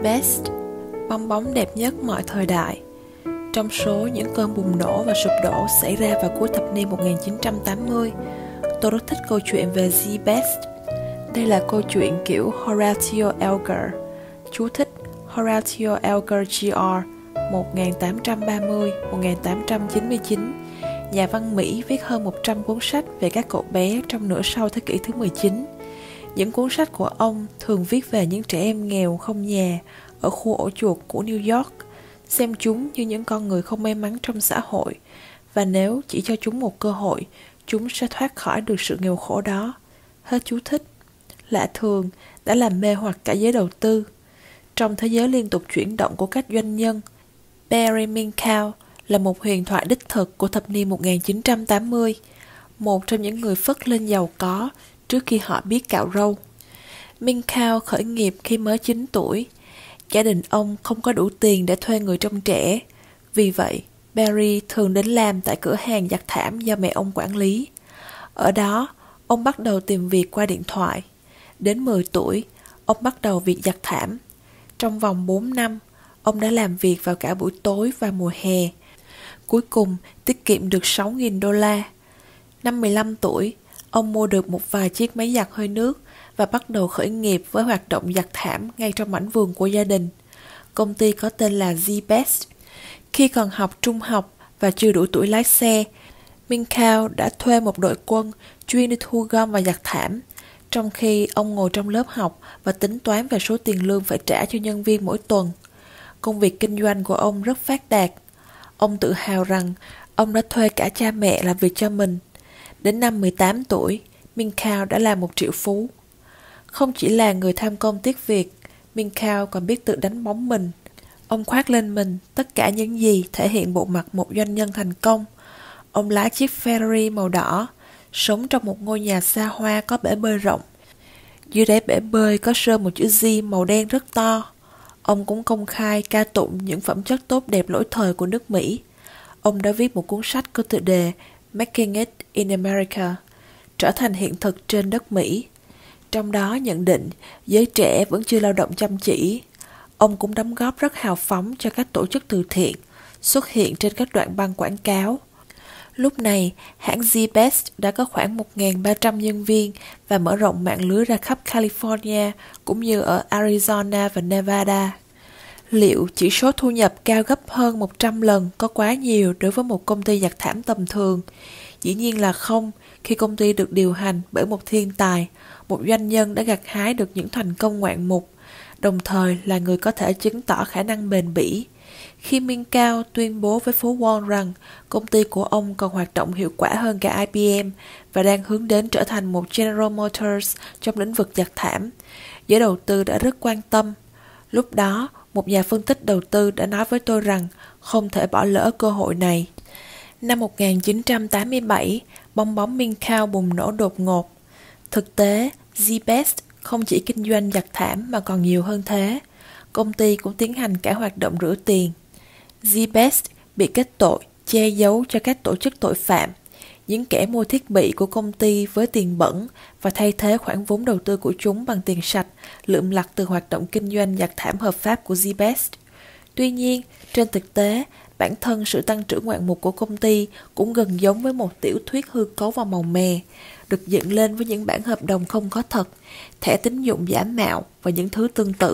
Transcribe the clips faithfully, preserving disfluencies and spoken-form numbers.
Z-Best, bong bóng đẹp nhất mọi thời đại. Trong số những cơn bùng nổ và sụp đổ xảy ra vào cuối thập niên một nghìn chín trăm tám mươi, tôi rất thích câu chuyện về Z-Best. Đây là câu chuyện kiểu Horatio Alger, chú thích Horatio Alger Junior một nghìn tám trăm ba mươi đến một nghìn tám trăm chín mươi chín, nhà văn Mỹ viết hơn một trăm cuốn sách về các cậu bé trong nửa sau thế kỷ thứ mười chín. Những cuốn sách của ông thường viết về những trẻ em nghèo không nhà ở khu ổ chuột của New York, xem chúng như những con người không may mắn trong xã hội, và nếu chỉ cho chúng một cơ hội, chúng sẽ thoát khỏi được sự nghèo khổ đó. Hết chú thích. Lạ thường đã làm mê hoặc cả giới đầu tư. Trong thế giới liên tục chuyển động của các doanh nhân, Barry Minkow là một huyền thoại đích thực của thập niên một nghìn chín trăm tám mươi, một trong những người phất lên giàu có trước khi họ biết cạo râu. Minkow khởi nghiệp khi mới chín tuổi. Gia đình ông không có đủ tiền để thuê người trông trẻ. Vì vậy, Barry thường đến làm tại cửa hàng giặt thảm do mẹ ông quản lý. Ở đó, ông bắt đầu tìm việc qua điện thoại. Đến mười tuổi, ông bắt đầu việc giặt thảm. Trong vòng bốn năm, ông đã làm việc vào cả buổi tối và mùa hè. Cuối cùng, tiết kiệm được sáu nghìn đô la. Năm mười lăm tuổi, ông mua được một vài chiếc máy giặt hơi nước và bắt đầu khởi nghiệp với hoạt động giặt thảm ngay trong mảnh vườn của gia đình. Công ty có tên là Z-Best. Khi còn học trung học và chưa đủ tuổi lái xe, Minkow đã thuê một đội quân chuyên đi thu gom và giặt thảm, trong khi ông ngồi trong lớp học và tính toán về số tiền lương phải trả cho nhân viên mỗi tuần. Công việc kinh doanh của ông rất phát đạt. Ông tự hào rằng ông đã thuê cả cha mẹ làm việc cho mình. Đến năm mười tám tuổi, Minkow đã là một triệu phú. Không chỉ là người tham công tiếc việc, Minkow còn biết tự đánh bóng mình. Ông khoác lên mình tất cả những gì thể hiện bộ mặt một doanh nhân thành công. Ông lái chiếc Ferrari màu đỏ, sống trong một ngôi nhà xa hoa có bể bơi rộng. Dưới đáy bể bơi có sơn một chữ Z màu đen rất to. Ông cũng công khai ca tụng những phẩm chất tốt đẹp lỗi thời của nước Mỹ. Ông đã viết một cuốn sách có tựa đề Making It in America, trở thành hiện thực trên đất Mỹ. Trong đó nhận định giới trẻ vẫn chưa lao động chăm chỉ. Ông cũng đóng góp rất hào phóng cho các tổ chức từ thiện, xuất hiện trên các đoạn băng quảng cáo. Lúc này, hãng Z-Best đã có khoảng một nghìn ba trăm nhân viên và mở rộng mạng lưới ra khắp California cũng như ở Arizona và Nevada. Liệu chỉ số thu nhập cao gấp hơn một trăm lần có quá nhiều đối với một công ty giặt thảm tầm thường? Dĩ nhiên là không, khi công ty được điều hành bởi một thiên tài, một doanh nhân đã gặt hái được những thành công ngoạn mục, đồng thời là người có thể chứng tỏ khả năng bền bỉ. Khi Minkow tuyên bố với phố Wall rằng công ty của ông còn hoạt động hiệu quả hơn cả I B M và đang hướng đến trở thành một General Motors trong lĩnh vực giặt thảm, giới đầu tư đã rất quan tâm. Lúc đó, một nhà phân tích đầu tư đã nói với tôi rằng không thể bỏ lỡ cơ hội này. Năm một nghìn chín trăm tám mươi bảy, bong bóng Minkow bùng nổ đột ngột. Thực tế, Z-Best không chỉ kinh doanh giặt thảm mà còn nhiều hơn thế. Công ty cũng tiến hành cả hoạt động rửa tiền. Z-Best bị kết tội che giấu cho các tổ chức tội phạm, những kẻ mua thiết bị của công ty với tiền bẩn và thay thế khoản vốn đầu tư của chúng bằng tiền sạch lượm lặt từ hoạt động kinh doanh giặt thảm hợp pháp của Z-Best. Tuy nhiên, trên thực tế, bản thân sự tăng trưởng ngoạn mục của công ty cũng gần giống với một tiểu thuyết hư cấu và màu mè, được dựng lên với những bản hợp đồng không có thật, thẻ tín dụng giả mạo và những thứ tương tự.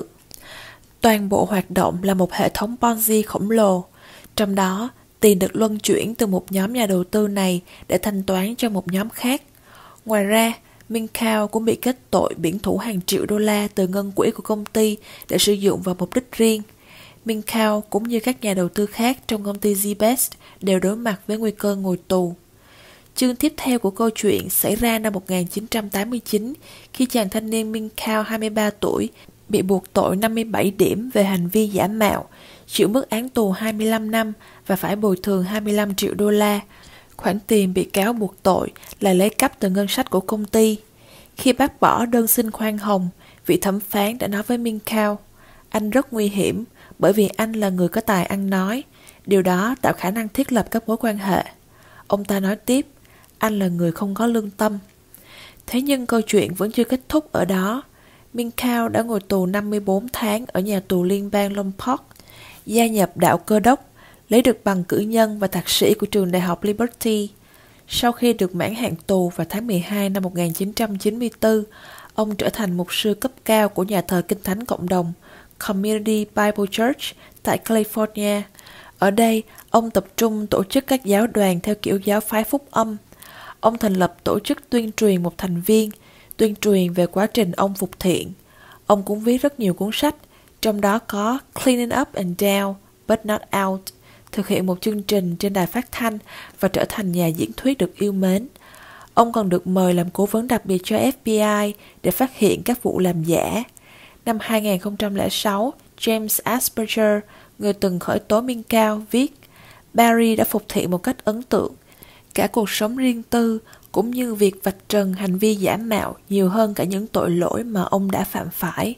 Toàn bộ hoạt động là một hệ thống Ponzi khổng lồ, trong đó tiền được luân chuyển từ một nhóm nhà đầu tư này để thanh toán cho một nhóm khác. Ngoài ra, Minkow cũng bị kết tội biển thủ hàng triệu đô la từ ngân quỹ của công ty để sử dụng vào mục đích riêng. Minkow cũng như các nhà đầu tư khác trong công ty Z-Best đều đối mặt với nguy cơ ngồi tù. Chương tiếp theo của câu chuyện xảy ra năm một nghìn chín trăm tám mươi chín khi chàng thanh niên Minkow hai mươi ba tuổi bị buộc tội năm mươi bảy điểm về hành vi giả mạo, chịu mức án tù hai mươi lăm năm và phải bồi thường hai mươi lăm triệu đô la. Khoản tiền bị cáo buộc tội là lấy cắp từ ngân sách của công ty. Khi bác bỏ đơn xin khoan hồng, vị thẩm phán đã nói với Minkow, anh rất nguy hiểm bởi vì anh là người có tài ăn nói. Điều đó tạo khả năng thiết lập các mối quan hệ. Ông ta nói tiếp, anh là người không có lương tâm. Thế nhưng câu chuyện vẫn chưa kết thúc ở đó. Minkau đã ngồi tù năm mươi bốn tháng ở nhà tù liên bang Lompoc, gia nhập đạo Cơ đốc, lấy được bằng cử nhân và thạc sĩ của trường đại học Liberty. Sau khi được mãn hạn tù vào tháng mười hai năm một nghìn chín trăm chín mươi tư, ông trở thành mục sư cấp cao của nhà thờ Kinh Thánh Cộng đồng Community Bible Church tại California. Ở đây, ông tập trung tổ chức các giáo đoàn theo kiểu giáo phái phúc âm. Ông thành lập tổ chức tuyên truyền một thành viên, tuyên truyền về quá trình ông phục thiện. Ông cũng viết rất nhiều cuốn sách, trong đó có Cleaning Up and Down, But Not Out, thực hiện một chương trình trên đài phát thanh và trở thành nhà diễn thuyết được yêu mến. Ông còn được mời làm cố vấn đặc biệt cho F B I để phát hiện các vụ làm giả. Năm hai nghìn không trăm lẻ sáu, James Asperger, người từng khởi tố Minkau, viết Barry đã phục thiện một cách ấn tượng. Cả cuộc sống riêng tư cũng như việc vạch trần hành vi giả mạo nhiều hơn cả những tội lỗi mà ông đã phạm phải.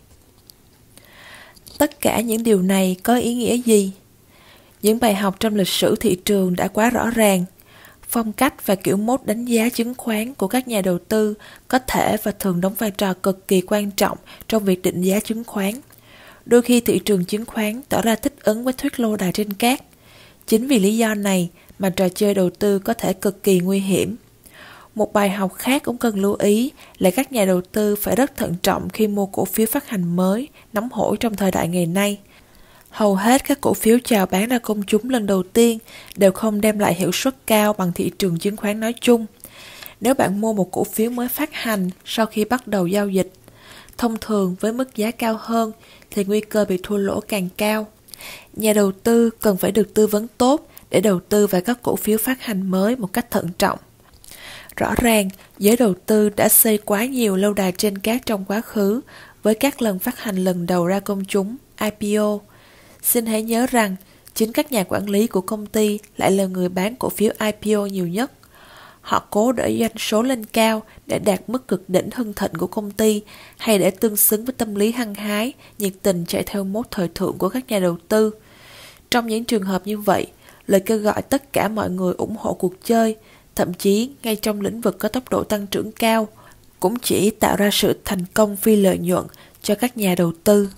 Tất cả những điều này có ý nghĩa gì? Những bài học trong lịch sử thị trường đã quá rõ ràng. Phong cách và kiểu mốt đánh giá chứng khoán của các nhà đầu tư có thể và thường đóng vai trò cực kỳ quan trọng trong việc định giá chứng khoán. Đôi khi thị trường chứng khoán tỏ ra thích ứng với thuyết lô đài trên cát. Chính vì lý do này mà trò chơi đầu tư có thể cực kỳ nguy hiểm. Một bài học khác cũng cần lưu ý là các nhà đầu tư phải rất thận trọng khi mua cổ phiếu phát hành mới, nóng hổi trong thời đại ngày nay. Hầu hết các cổ phiếu chào bán ra công chúng lần đầu tiên đều không đem lại hiệu suất cao bằng thị trường chứng khoán nói chung. Nếu bạn mua một cổ phiếu mới phát hành sau khi bắt đầu giao dịch, thông thường với mức giá cao hơn thì nguy cơ bị thua lỗ càng cao. Nhà đầu tư cần phải được tư vấn tốt để đầu tư vào các cổ phiếu phát hành mới một cách thận trọng. Rõ ràng, giới đầu tư đã xây quá nhiều lâu đài trên cát trong quá khứ với các lần phát hành lần đầu ra công chúng, I P O. Xin hãy nhớ rằng, chính các nhà quản lý của công ty lại là người bán cổ phiếu I P O nhiều nhất. Họ cố đẩy doanh số lên cao để đạt mức cực đỉnh hưng thịnh của công ty hay để tương xứng với tâm lý hăng hái, nhiệt tình chạy theo mốt thời thượng của các nhà đầu tư. Trong những trường hợp như vậy, lời kêu gọi tất cả mọi người ủng hộ cuộc chơi, thậm chí ngay trong lĩnh vực có tốc độ tăng trưởng cao, cũng chỉ tạo ra sự thành công phi lợi nhuận cho các nhà đầu tư.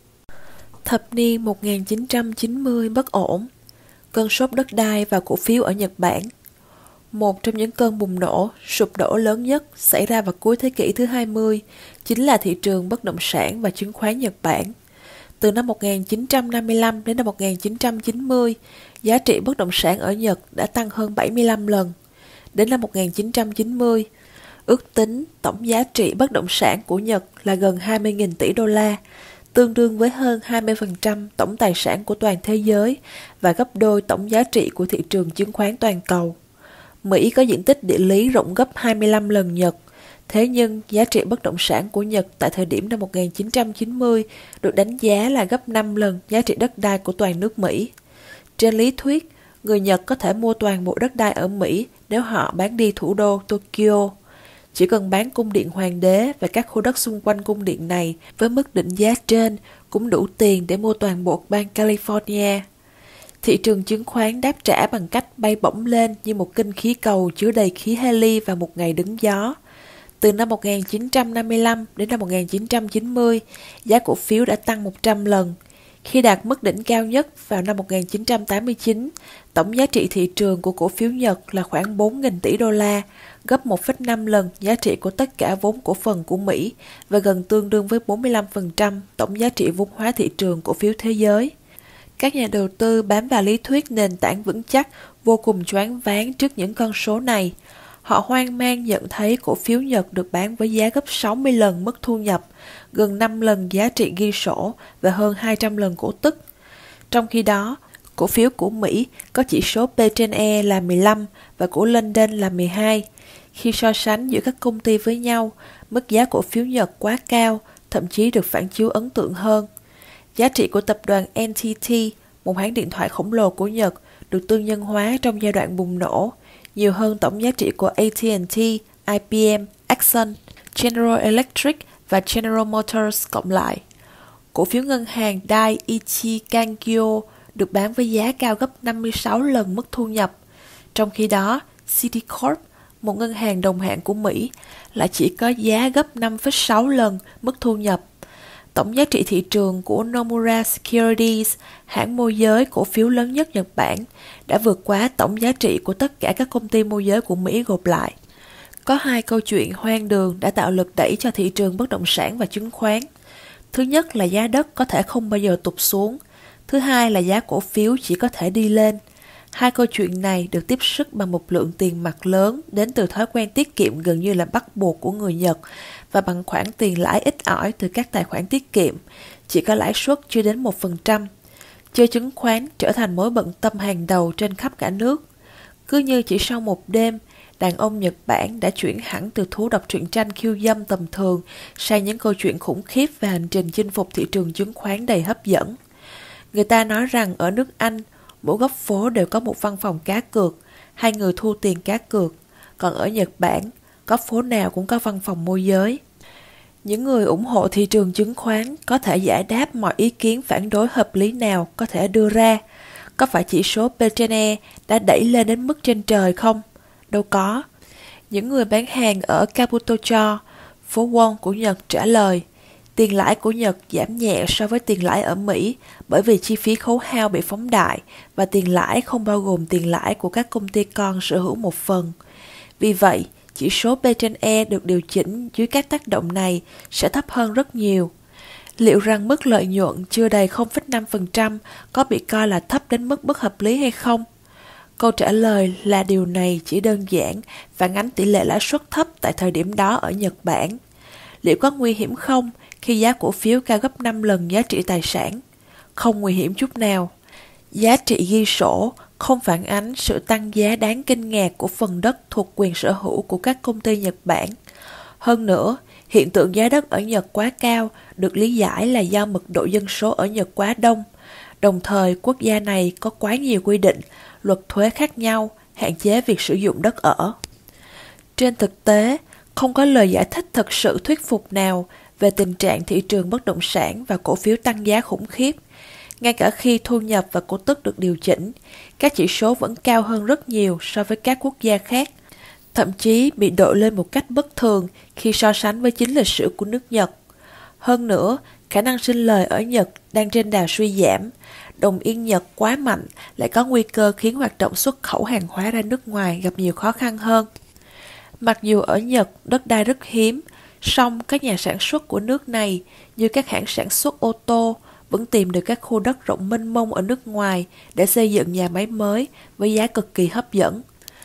Thập niên một nghìn chín trăm chín mươi bất ổn, cơn sốt đất đai và cổ phiếu ở Nhật Bản. Một trong những cơn bùng nổ, sụp đổ lớn nhất xảy ra vào cuối thế kỷ thứ hai mươi chính là thị trường bất động sản và chứng khoán Nhật Bản. Từ năm một nghìn chín trăm năm mươi lăm đến năm một nghìn chín trăm chín mươi, giá trị bất động sản ở Nhật đã tăng hơn bảy mươi lăm lần. Đến năm một nghìn chín trăm chín mươi, ước tính tổng giá trị bất động sản của Nhật là gần hai mươi nghìn tỷ đô la, tương đương với hơn hai mươi phần trăm tổng tài sản của toàn thế giới và gấp đôi tổng giá trị của thị trường chứng khoán toàn cầu. Mỹ có diện tích địa lý rộng gấp hai mươi lăm lần Nhật, thế nhưng giá trị bất động sản của Nhật tại thời điểm năm một nghìn chín trăm chín mươi được đánh giá là gấp năm lần giá trị đất đai của toàn nước Mỹ. Trên lý thuyết, người Nhật có thể mua toàn bộ đất đai ở Mỹ nếu họ bán đi thủ đô Tokyo. Chỉ cần bán cung điện Hoàng đế và các khu đất xung quanh cung điện này với mức định giá trên cũng đủ tiền để mua toàn bộ bang California. Thị trường chứng khoán đáp trả bằng cách bay bổng lên như một kinh khí cầu chứa đầy khí heli vào một ngày đứng gió. Từ năm một nghìn chín trăm năm mươi lăm đến năm một nghìn chín trăm chín mươi, giá cổ phiếu đã tăng một trăm lần. Khi đạt mức đỉnh cao nhất vào năm một nghìn chín trăm tám mươi chín, tổng giá trị thị trường của cổ phiếu Nhật là khoảng bốn nghìn tỷ đô la, gấp một phẩy năm lần giá trị của tất cả vốn cổ phần của Mỹ và gần tương đương với bốn mươi lăm phần trăm tổng giá trị vốn hóa thị trường cổ phiếu thế giới. Các nhà đầu tư bám vào lý thuyết nền tảng vững chắc, vô cùng choáng váng trước những con số này. Họ hoang mang nhận thấy cổ phiếu Nhật được bán với giá gấp sáu mươi lần mức thu nhập, gần năm lần giá trị ghi sổ và hơn hai trăm lần cổ tức. Trong khi đó, cổ phiếu của Mỹ có chỉ số P trên E là mười lăm và của London là mười hai. Khi so sánh giữa các công ty với nhau, mức giá cổ phiếu Nhật quá cao, thậm chí được phản chiếu ấn tượng hơn. Giá trị của tập đoàn N T T, một hãng điện thoại khổng lồ của Nhật, được tư nhân hóa trong giai đoạn bùng nổ, nhiều hơn tổng giá trị của A T and T, I B M, Exxon, General Electric và General Motors cộng lại. Cổ phiếu ngân hàng Daiichi Kangyo được bán với giá cao gấp năm mươi sáu lần mức thu nhập. Trong khi đó, Citicorp, một ngân hàng đồng hạng của Mỹ, lại chỉ có giá gấp năm phẩy sáu lần mức thu nhập, Tổng giá trị thị trường của Nomura Securities, hãng môi giới cổ phiếu lớn nhất Nhật Bản, đã vượt quá tổng giá trị của tất cả các công ty môi giới của Mỹ gộp lại. Có hai câu chuyện hoang đường đã tạo lực đẩy cho thị trường bất động sản và chứng khoán. Thứ nhất là giá đất có thể không bao giờ tụt xuống. Thứ hai là giá cổ phiếu chỉ có thể đi lên. Hai câu chuyện này được tiếp sức bằng một lượng tiền mặt lớn đến từ thói quen tiết kiệm gần như là bắt buộc của người Nhật và bằng khoản tiền lãi ít ỏi từ các tài khoản tiết kiệm, chỉ có lãi suất chưa đến một phần trăm. Chơi chứng khoán trở thành mối bận tâm hàng đầu trên khắp cả nước. Cứ như chỉ sau một đêm, đàn ông Nhật Bản đã chuyển hẳn từ thú đọc truyện tranh khiêu dâm tầm thường sang những câu chuyện khủng khiếp về hành trình chinh phục thị trường chứng khoán đầy hấp dẫn. Người ta nói rằng ở nước Anh, mỗi góc phố đều có một văn phòng cá cược, hai người thu tiền cá cược, còn ở Nhật Bản, góc phố nào cũng có văn phòng môi giới. Những người ủng hộ thị trường chứng khoán có thể giải đáp mọi ý kiến phản đối hợp lý nào có thể đưa ra. Có phải chỉ số P trên E đã đẩy lên đến mức trên trời không? Đâu có. Những người bán hàng ở Kabutocho, phố Won của Nhật trả lời, tiền lãi của Nhật giảm nhẹ so với tiền lãi ở Mỹ bởi vì chi phí khấu hao bị phóng đại và tiền lãi không bao gồm tiền lãi của các công ty con sở hữu một phần. Vì vậy, chỉ số P trên E được điều chỉnh dưới các tác động này sẽ thấp hơn rất nhiều. Liệu rằng mức lợi nhuận chưa đầy không phẩy năm phần trăm có bị coi là thấp đến mức bất hợp lý hay không? Câu trả lời là điều này chỉ đơn giản phản ánh tỷ lệ lãi suất thấp tại thời điểm đó ở Nhật Bản. Liệu có nguy hiểm không khi giá cổ phiếu cao gấp năm lần giá trị tài sản? Không nguy hiểm chút nào. Giá trị ghi sổ không phản ánh sự tăng giá đáng kinh ngạc của phần đất thuộc quyền sở hữu của các công ty Nhật Bản. Hơn nữa, hiện tượng giá đất ở Nhật quá cao được lý giải là do mật độ dân số ở Nhật quá đông. Đồng thời, quốc gia này có quá nhiều quy định, luật thuế khác nhau, hạn chế việc sử dụng đất ở. Trên thực tế, không có lời giải thích thật sự thuyết phục nào về tình trạng thị trường bất động sản và cổ phiếu tăng giá khủng khiếp. Ngay cả khi thu nhập và cổ tức được điều chỉnh, các chỉ số vẫn cao hơn rất nhiều so với các quốc gia khác, thậm chí bị đội lên một cách bất thường khi so sánh với chính lịch sử của nước Nhật. Hơn nữa, khả năng sinh lời ở Nhật đang trên đà suy giảm. Đồng yên Nhật quá mạnh lại có nguy cơ khiến hoạt động xuất khẩu hàng hóa ra nước ngoài gặp nhiều khó khăn hơn. Mặc dù ở Nhật đất đai rất hiếm, song các nhà sản xuất của nước này như các hãng sản xuất ô tô vẫn tìm được các khu đất rộng mênh mông ở nước ngoài để xây dựng nhà máy mới với giá cực kỳ hấp dẫn.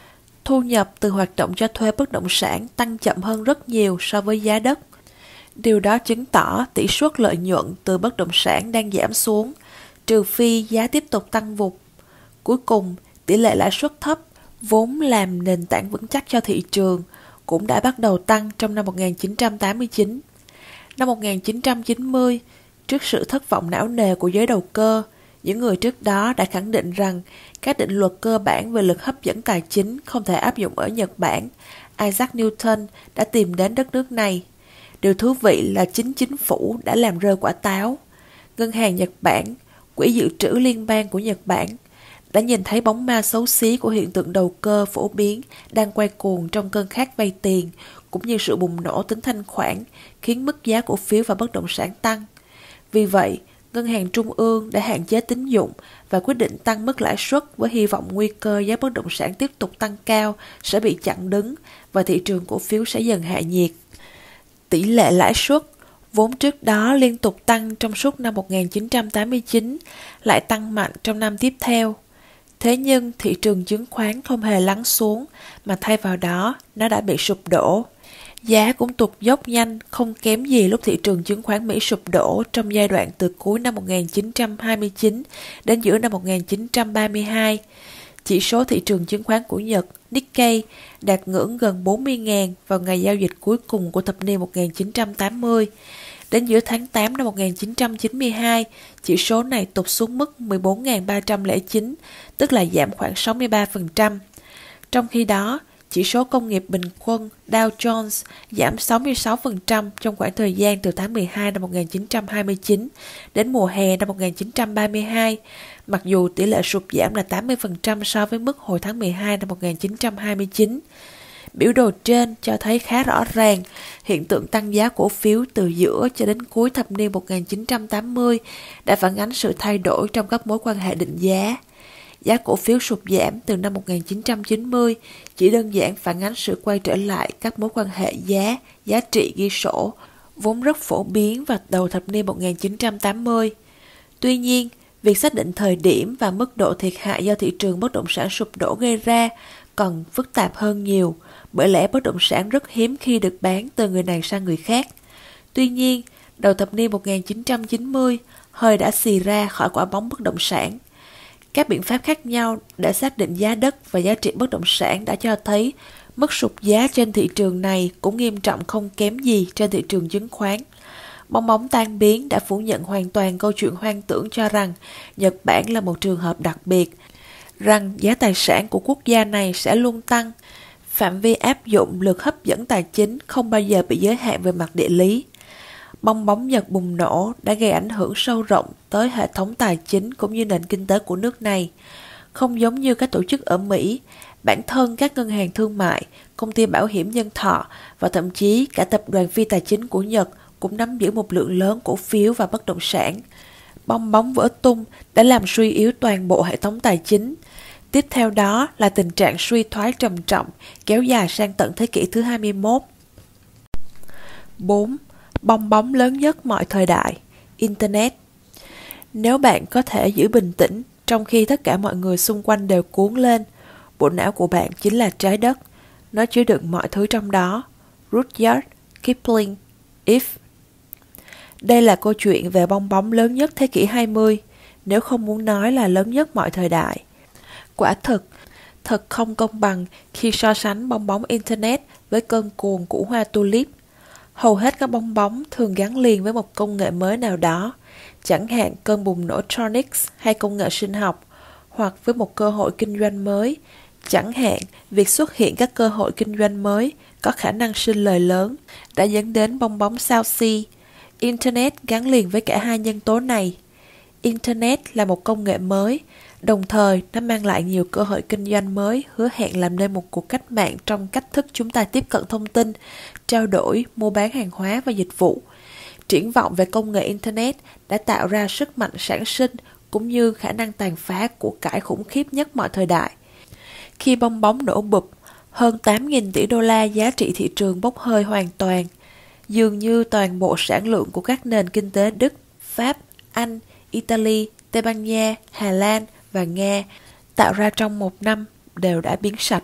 Thu nhập từ hoạt động cho thuê bất động sản tăng chậm hơn rất nhiều so với giá đất. Điều đó chứng tỏ tỷ suất lợi nhuận từ bất động sản đang giảm xuống, trừ phi giá tiếp tục tăng vụt. Cuối cùng, tỷ lệ lãi suất thấp, vốn làm nền tảng vững chắc cho thị trường, cũng đã bắt đầu tăng trong năm một nghìn chín trăm tám mươi chín. Năm một nghìn chín trăm chín mươi, trước sự thất vọng não nề của giới đầu cơ, những người trước đó đã khẳng định rằng các định luật cơ bản về lực hấp dẫn tài chính không thể áp dụng ở Nhật Bản. Isaac Newton đã tìm đến đất nước này. Điều thú vị là chính chính phủ đã làm rơi quả táo. Ngân hàng Nhật Bản, Quỹ dự trữ liên bang của Nhật Bản, đã nhìn thấy bóng ma xấu xí của hiện tượng đầu cơ phổ biến đang quay cuồng trong cơn khát vay tiền, cũng như sự bùng nổ tính thanh khoản khiến mức giá cổ phiếu và bất động sản tăng. Vì vậy, Ngân hàng Trung ương đã hạn chế tín dụng và quyết định tăng mức lãi suất với hy vọng nguy cơ giá bất động sản tiếp tục tăng cao sẽ bị chặn đứng và thị trường cổ phiếu sẽ dần hạ nhiệt. Tỷ lệ lãi suất, vốn trước đó liên tục tăng trong suốt năm một nghìn chín trăm tám mươi chín, lại tăng mạnh trong năm tiếp theo. Thế nhưng thị trường chứng khoán không hề lắng xuống, mà thay vào đó nó đã bị sụp đổ. Giá cũng tụt dốc nhanh, không kém gì lúc thị trường chứng khoán Mỹ sụp đổ trong giai đoạn từ cuối năm một nghìn chín trăm hai mươi chín đến giữa năm một nghìn chín trăm ba mươi hai. Chỉ số thị trường chứng khoán của Nhật, Nikkei, đạt ngưỡng gần bốn mươi nghìn vào ngày giao dịch cuối cùng của thập niên một nghìn chín trăm tám mươi. Đến giữa tháng tám năm một nghìn chín trăm chín mươi hai, chỉ số này tụt xuống mức mười bốn nghìn ba trăm lẻ chín, tức là giảm khoảng sáu mươi ba phần trăm. Trong khi đó, chỉ số công nghiệp bình quân Dow Jones giảm sáu mươi sáu phần trăm trong khoảng thời gian từ tháng mười hai năm một nghìn chín trăm hai mươi chín đến mùa hè năm một nghìn chín trăm ba mươi hai, mặc dù tỷ lệ sụt giảm là tám mươi phần trăm so với mức hồi tháng mười hai năm một nghìn chín trăm hai mươi chín. Biểu đồ trên cho thấy khá rõ ràng hiện tượng tăng giá cổ phiếu từ giữa cho đến cuối thập niên một nghìn chín trăm tám mươi đã phản ánh sự thay đổi trong các mối quan hệ định giá. Giá cổ phiếu sụt giảm từ năm một nghìn chín trăm chín mươi chỉ đơn giản phản ánh sự quay trở lại các mối quan hệ giá, giá trị ghi sổ, vốn rất phổ biến vào đầu thập niên một nghìn chín trăm tám mươi. Tuy nhiên, việc xác định thời điểm và mức độ thiệt hại do thị trường bất động sản sụp đổ gây ra còn phức tạp hơn nhiều, bởi lẽ bất động sản rất hiếm khi được bán từ người này sang người khác. Tuy nhiên, đầu thập niên một nghìn chín trăm chín mươi, hơi đã xì ra khỏi quả bóng bất động sản. Các biện pháp khác nhau để xác định giá đất và giá trị bất động sản đã cho thấy mức sụt giá trên thị trường này cũng nghiêm trọng không kém gì trên thị trường chứng khoán. Bong bóng tan biến đã phủ nhận hoàn toàn câu chuyện hoang tưởng cho rằng Nhật Bản là một trường hợp đặc biệt, rằng giá tài sản của quốc gia này sẽ luôn tăng. Phạm vi áp dụng lực hấp dẫn tài chính không bao giờ bị giới hạn về mặt địa lý. Bong bóng Nhật bùng nổ đã gây ảnh hưởng sâu rộng tới hệ thống tài chính cũng như nền kinh tế của nước này. Không giống như các tổ chức ở Mỹ, bản thân các ngân hàng thương mại, công ty bảo hiểm nhân thọ và thậm chí cả tập đoàn phi tài chính của Nhật cũng nắm giữ một lượng lớn cổ phiếu và bất động sản. Bong bóng vỡ tung đã làm suy yếu toàn bộ hệ thống tài chính. Tiếp theo đó là tình trạng suy thoái trầm trọng kéo dài sang tận thế kỷ thứ hai mươi mốt. bốn. Bong bóng lớn nhất mọi thời đại, Internet. Nếu bạn có thể giữ bình tĩnh trong khi tất cả mọi người xung quanh đều cuốn lên, bộ não của bạn chính là trái đất, nó chứa đựng mọi thứ trong đó. Rudyard Kipling, If. Đây là câu chuyện về bong bóng lớn nhất thế kỷ hai mươi, nếu không muốn nói là lớn nhất mọi thời đại. Quả thực, thật không công bằng khi so sánh bong bóng Internet với cơn cuồng của hoa tulip. Hầu hết các bong bóng thường gắn liền với một công nghệ mới nào đó, chẳng hạn cơn bùng nổ Tronics hay công nghệ sinh học, hoặc với một cơ hội kinh doanh mới, chẳng hạn việc xuất hiện các cơ hội kinh doanh mới có khả năng sinh lời lớn, đã dẫn đến bong bóng South Sea. Internet gắn liền với cả hai nhân tố này. Internet là một công nghệ mới, đồng thời nó mang lại nhiều cơ hội kinh doanh mới, hứa hẹn làm nên một cuộc cách mạng trong cách thức chúng ta tiếp cận thông tin, trao đổi, mua bán hàng hóa và dịch vụ. Triển vọng về công nghệ Internet đã tạo ra sức mạnh sản sinh cũng như khả năng tàn phá của cải khủng khiếp nhất mọi thời đại. Khi bong bóng nổ bụp, hơn tám nghìn tỷ đô la giá trị thị trường bốc hơi hoàn toàn. Dường như toàn bộ sản lượng của các nền kinh tế Đức, Pháp, Anh, Italy, Tây Ban Nha, Hà Lan và Nga tạo ra trong một năm đều đã biến sạch.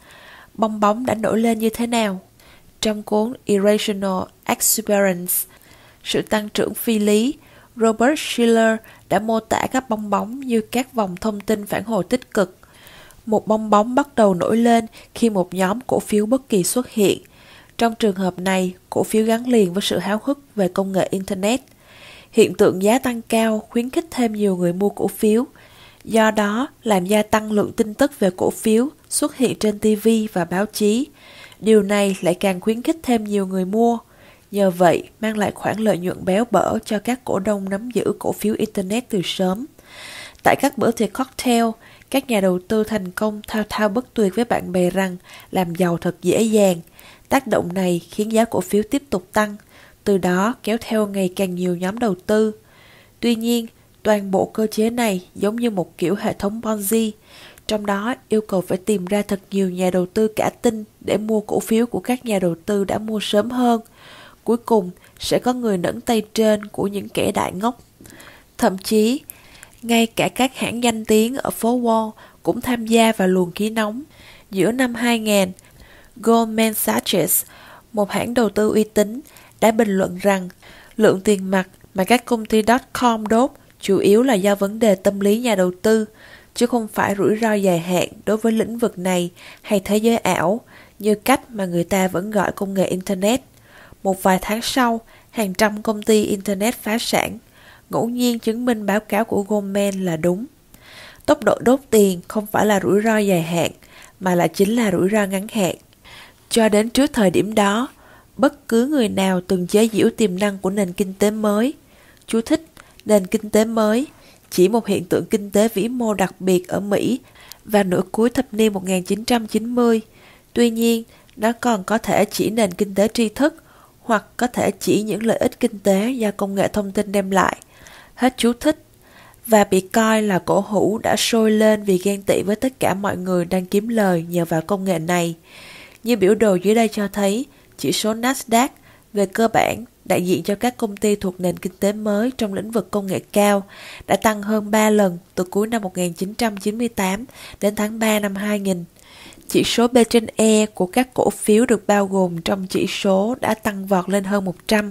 Bong bóng đã nổi lên như thế nào? Trong cuốn Irrational Exuberance, sự tăng trưởng phi lý, Robert Shiller đã mô tả các bong bóng như các vòng thông tin phản hồi tích cực. Một bong bóng bắt đầu nổi lên khi một nhóm cổ phiếu bất kỳ xuất hiện. Trong trường hợp này, cổ phiếu gắn liền với sự háo hức về công nghệ Internet. Hiện tượng giá tăng cao khuyến khích thêm nhiều người mua cổ phiếu, do đó làm gia tăng lượng tin tức về cổ phiếu xuất hiện trên ti vi và báo chí. Điều này lại càng khuyến khích thêm nhiều người mua. Nhờ vậy, mang lại khoản lợi nhuận béo bở cho các cổ đông nắm giữ cổ phiếu Internet từ sớm. Tại các bữa tiệc cocktail, các nhà đầu tư thành công thao thao bất tuyệt với bạn bè rằng làm giàu thật dễ dàng. Tác động này khiến giá cổ phiếu tiếp tục tăng, từ đó kéo theo ngày càng nhiều nhóm đầu tư. Tuy nhiên, toàn bộ cơ chế này giống như một kiểu hệ thống Ponzi, trong đó yêu cầu phải tìm ra thật nhiều nhà đầu tư cả tin để mua cổ phiếu của các nhà đầu tư đã mua sớm hơn. Cuối cùng, sẽ có người nẫng tay trên của những kẻ đại ngốc. Thậm chí, ngay cả các hãng danh tiếng ở phố Wall cũng tham gia vào luồng khí nóng. Giữa năm hai nghìn, Goldman Sachs, một hãng đầu tư uy tín, đã bình luận rằng lượng tiền mặt mà các công ty dot-com đốt chủ yếu là do vấn đề tâm lý nhà đầu tư, chứ không phải rủi ro dài hạn đối với lĩnh vực này hay thế giới ảo, như cách mà người ta vẫn gọi công nghệ Internet. Một vài tháng sau, hàng trăm công ty Internet phá sản, ngẫu nhiên chứng minh báo cáo của Goldman là đúng. Tốc độ đốt tiền không phải là rủi ro dài hạn, mà là chính là rủi ro ngắn hạn. Cho đến trước thời điểm đó, bất cứ người nào từng chế giễu tiềm năng của nền kinh tế mới. Chú thích: nền kinh tế mới, chỉ một hiện tượng kinh tế vĩ mô đặc biệt ở Mỹ vào nửa cuối thập niên một nghìn chín trăm chín mươi. Tuy nhiên, Nó còn có thể chỉ nền kinh tế tri thức, hoặc có thể chỉ những lợi ích kinh tế do công nghệ thông tin đem lại. Hết chú thích. Và bị coi là cổ hủ đã sôi lên vì ghen tị với tất cả mọi người đang kiếm lời nhờ vào công nghệ này. Như biểu đồ dưới đây cho thấy, chỉ số Nasdaq về cơ bản đại diện cho các công ty thuộc nền kinh tế mới trong lĩnh vực công nghệ cao đã tăng hơn ba lần từ cuối năm một nghìn chín trăm chín mươi tám đến tháng ba năm hai nghìn. Chỉ số B trên E của các cổ phiếu được bao gồm trong chỉ số đã tăng vọt lên hơn một trăm.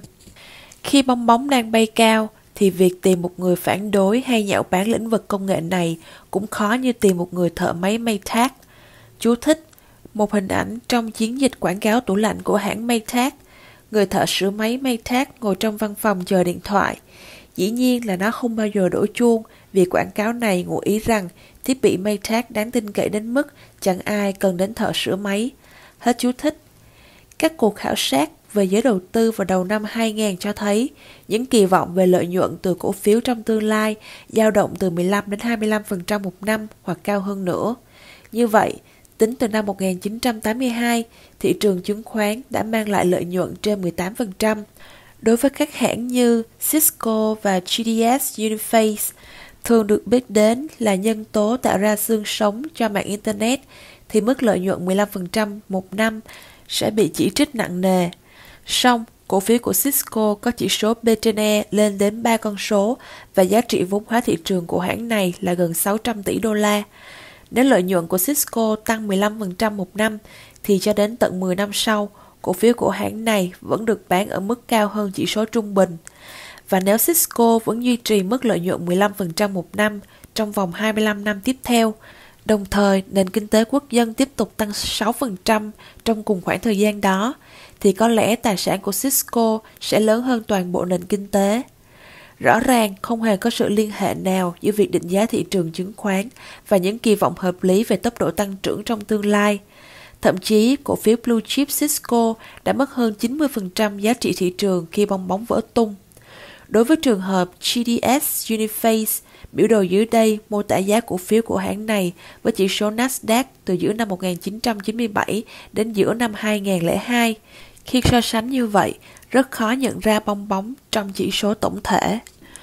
Khi bong bóng đang bay cao, thì việc tìm một người phản đối hay nhạo báng lĩnh vực công nghệ này cũng khó như tìm một người thợ máy Maytag. Chú thích: một hình ảnh trong chiến dịch quảng cáo tủ lạnh của hãng Maytag. Người thợ sửa máy Maytag ngồi trong văn phòng chờ điện thoại. Dĩ nhiên là nó không bao giờ đổ chuông vì quảng cáo này ngụ ý rằng thiết bị Maytag đáng tin cậy đến mức chẳng ai cần đến thợ sửa máy. Hết chú thích. Các cuộc khảo sát về giới đầu tư vào đầu năm hai nghìn cho thấy những kỳ vọng về lợi nhuận từ cổ phiếu trong tương lai dao động từ mười lăm đến hai mươi lăm phần trăm một năm hoặc cao hơn nữa. Như vậy, tính từ năm một nghìn chín trăm tám mươi hai, thị trường chứng khoán đã mang lại lợi nhuận trên mười tám phần trăm. Đối với các hãng như Cisco và G D S Uniphase, thường được biết đến là nhân tố tạo ra xương sống cho mạng Internet, thì mức lợi nhuận mười lăm phần trăm một năm sẽ bị chỉ trích nặng nề. Song, cổ phiếu của Cisco có chỉ số B trên E lên đến ba con số và giá trị vốn hóa thị trường của hãng này là gần sáu trăm tỷ đô la. Nếu lợi nhuận của Cisco tăng mười lăm phần trăm một năm, thì cho đến tận mười năm sau, cổ phiếu của hãng này vẫn được bán ở mức cao hơn chỉ số trung bình. Và nếu Cisco vẫn duy trì mức lợi nhuận mười lăm phần trăm một năm trong vòng hai mươi lăm năm tiếp theo, đồng thời nền kinh tế quốc dân tiếp tục tăng sáu phần trăm trong cùng khoảng thời gian đó, thì có lẽ tài sản của Cisco sẽ lớn hơn toàn bộ nền kinh tế. Rõ ràng không hề có sự liên hệ nào giữa việc định giá thị trường chứng khoán và những kỳ vọng hợp lý về tốc độ tăng trưởng trong tương lai. Thậm chí, cổ phiếu Blue Chip Cisco đã mất hơn chín mươi phần trăm giá trị thị trường khi bong bóng vỡ tung. Đối với trường hợp G D S Uniphase, biểu đồ dưới đây mô tả giá cổ phiếu của hãng này với chỉ số Nasdaq từ giữa năm một nghìn chín trăm chín mươi bảy đến giữa năm hai nghìn không trăm lẻ hai. Khi so sánh như vậy, rất khó nhận ra bong bóng trong chỉ số tổng thể.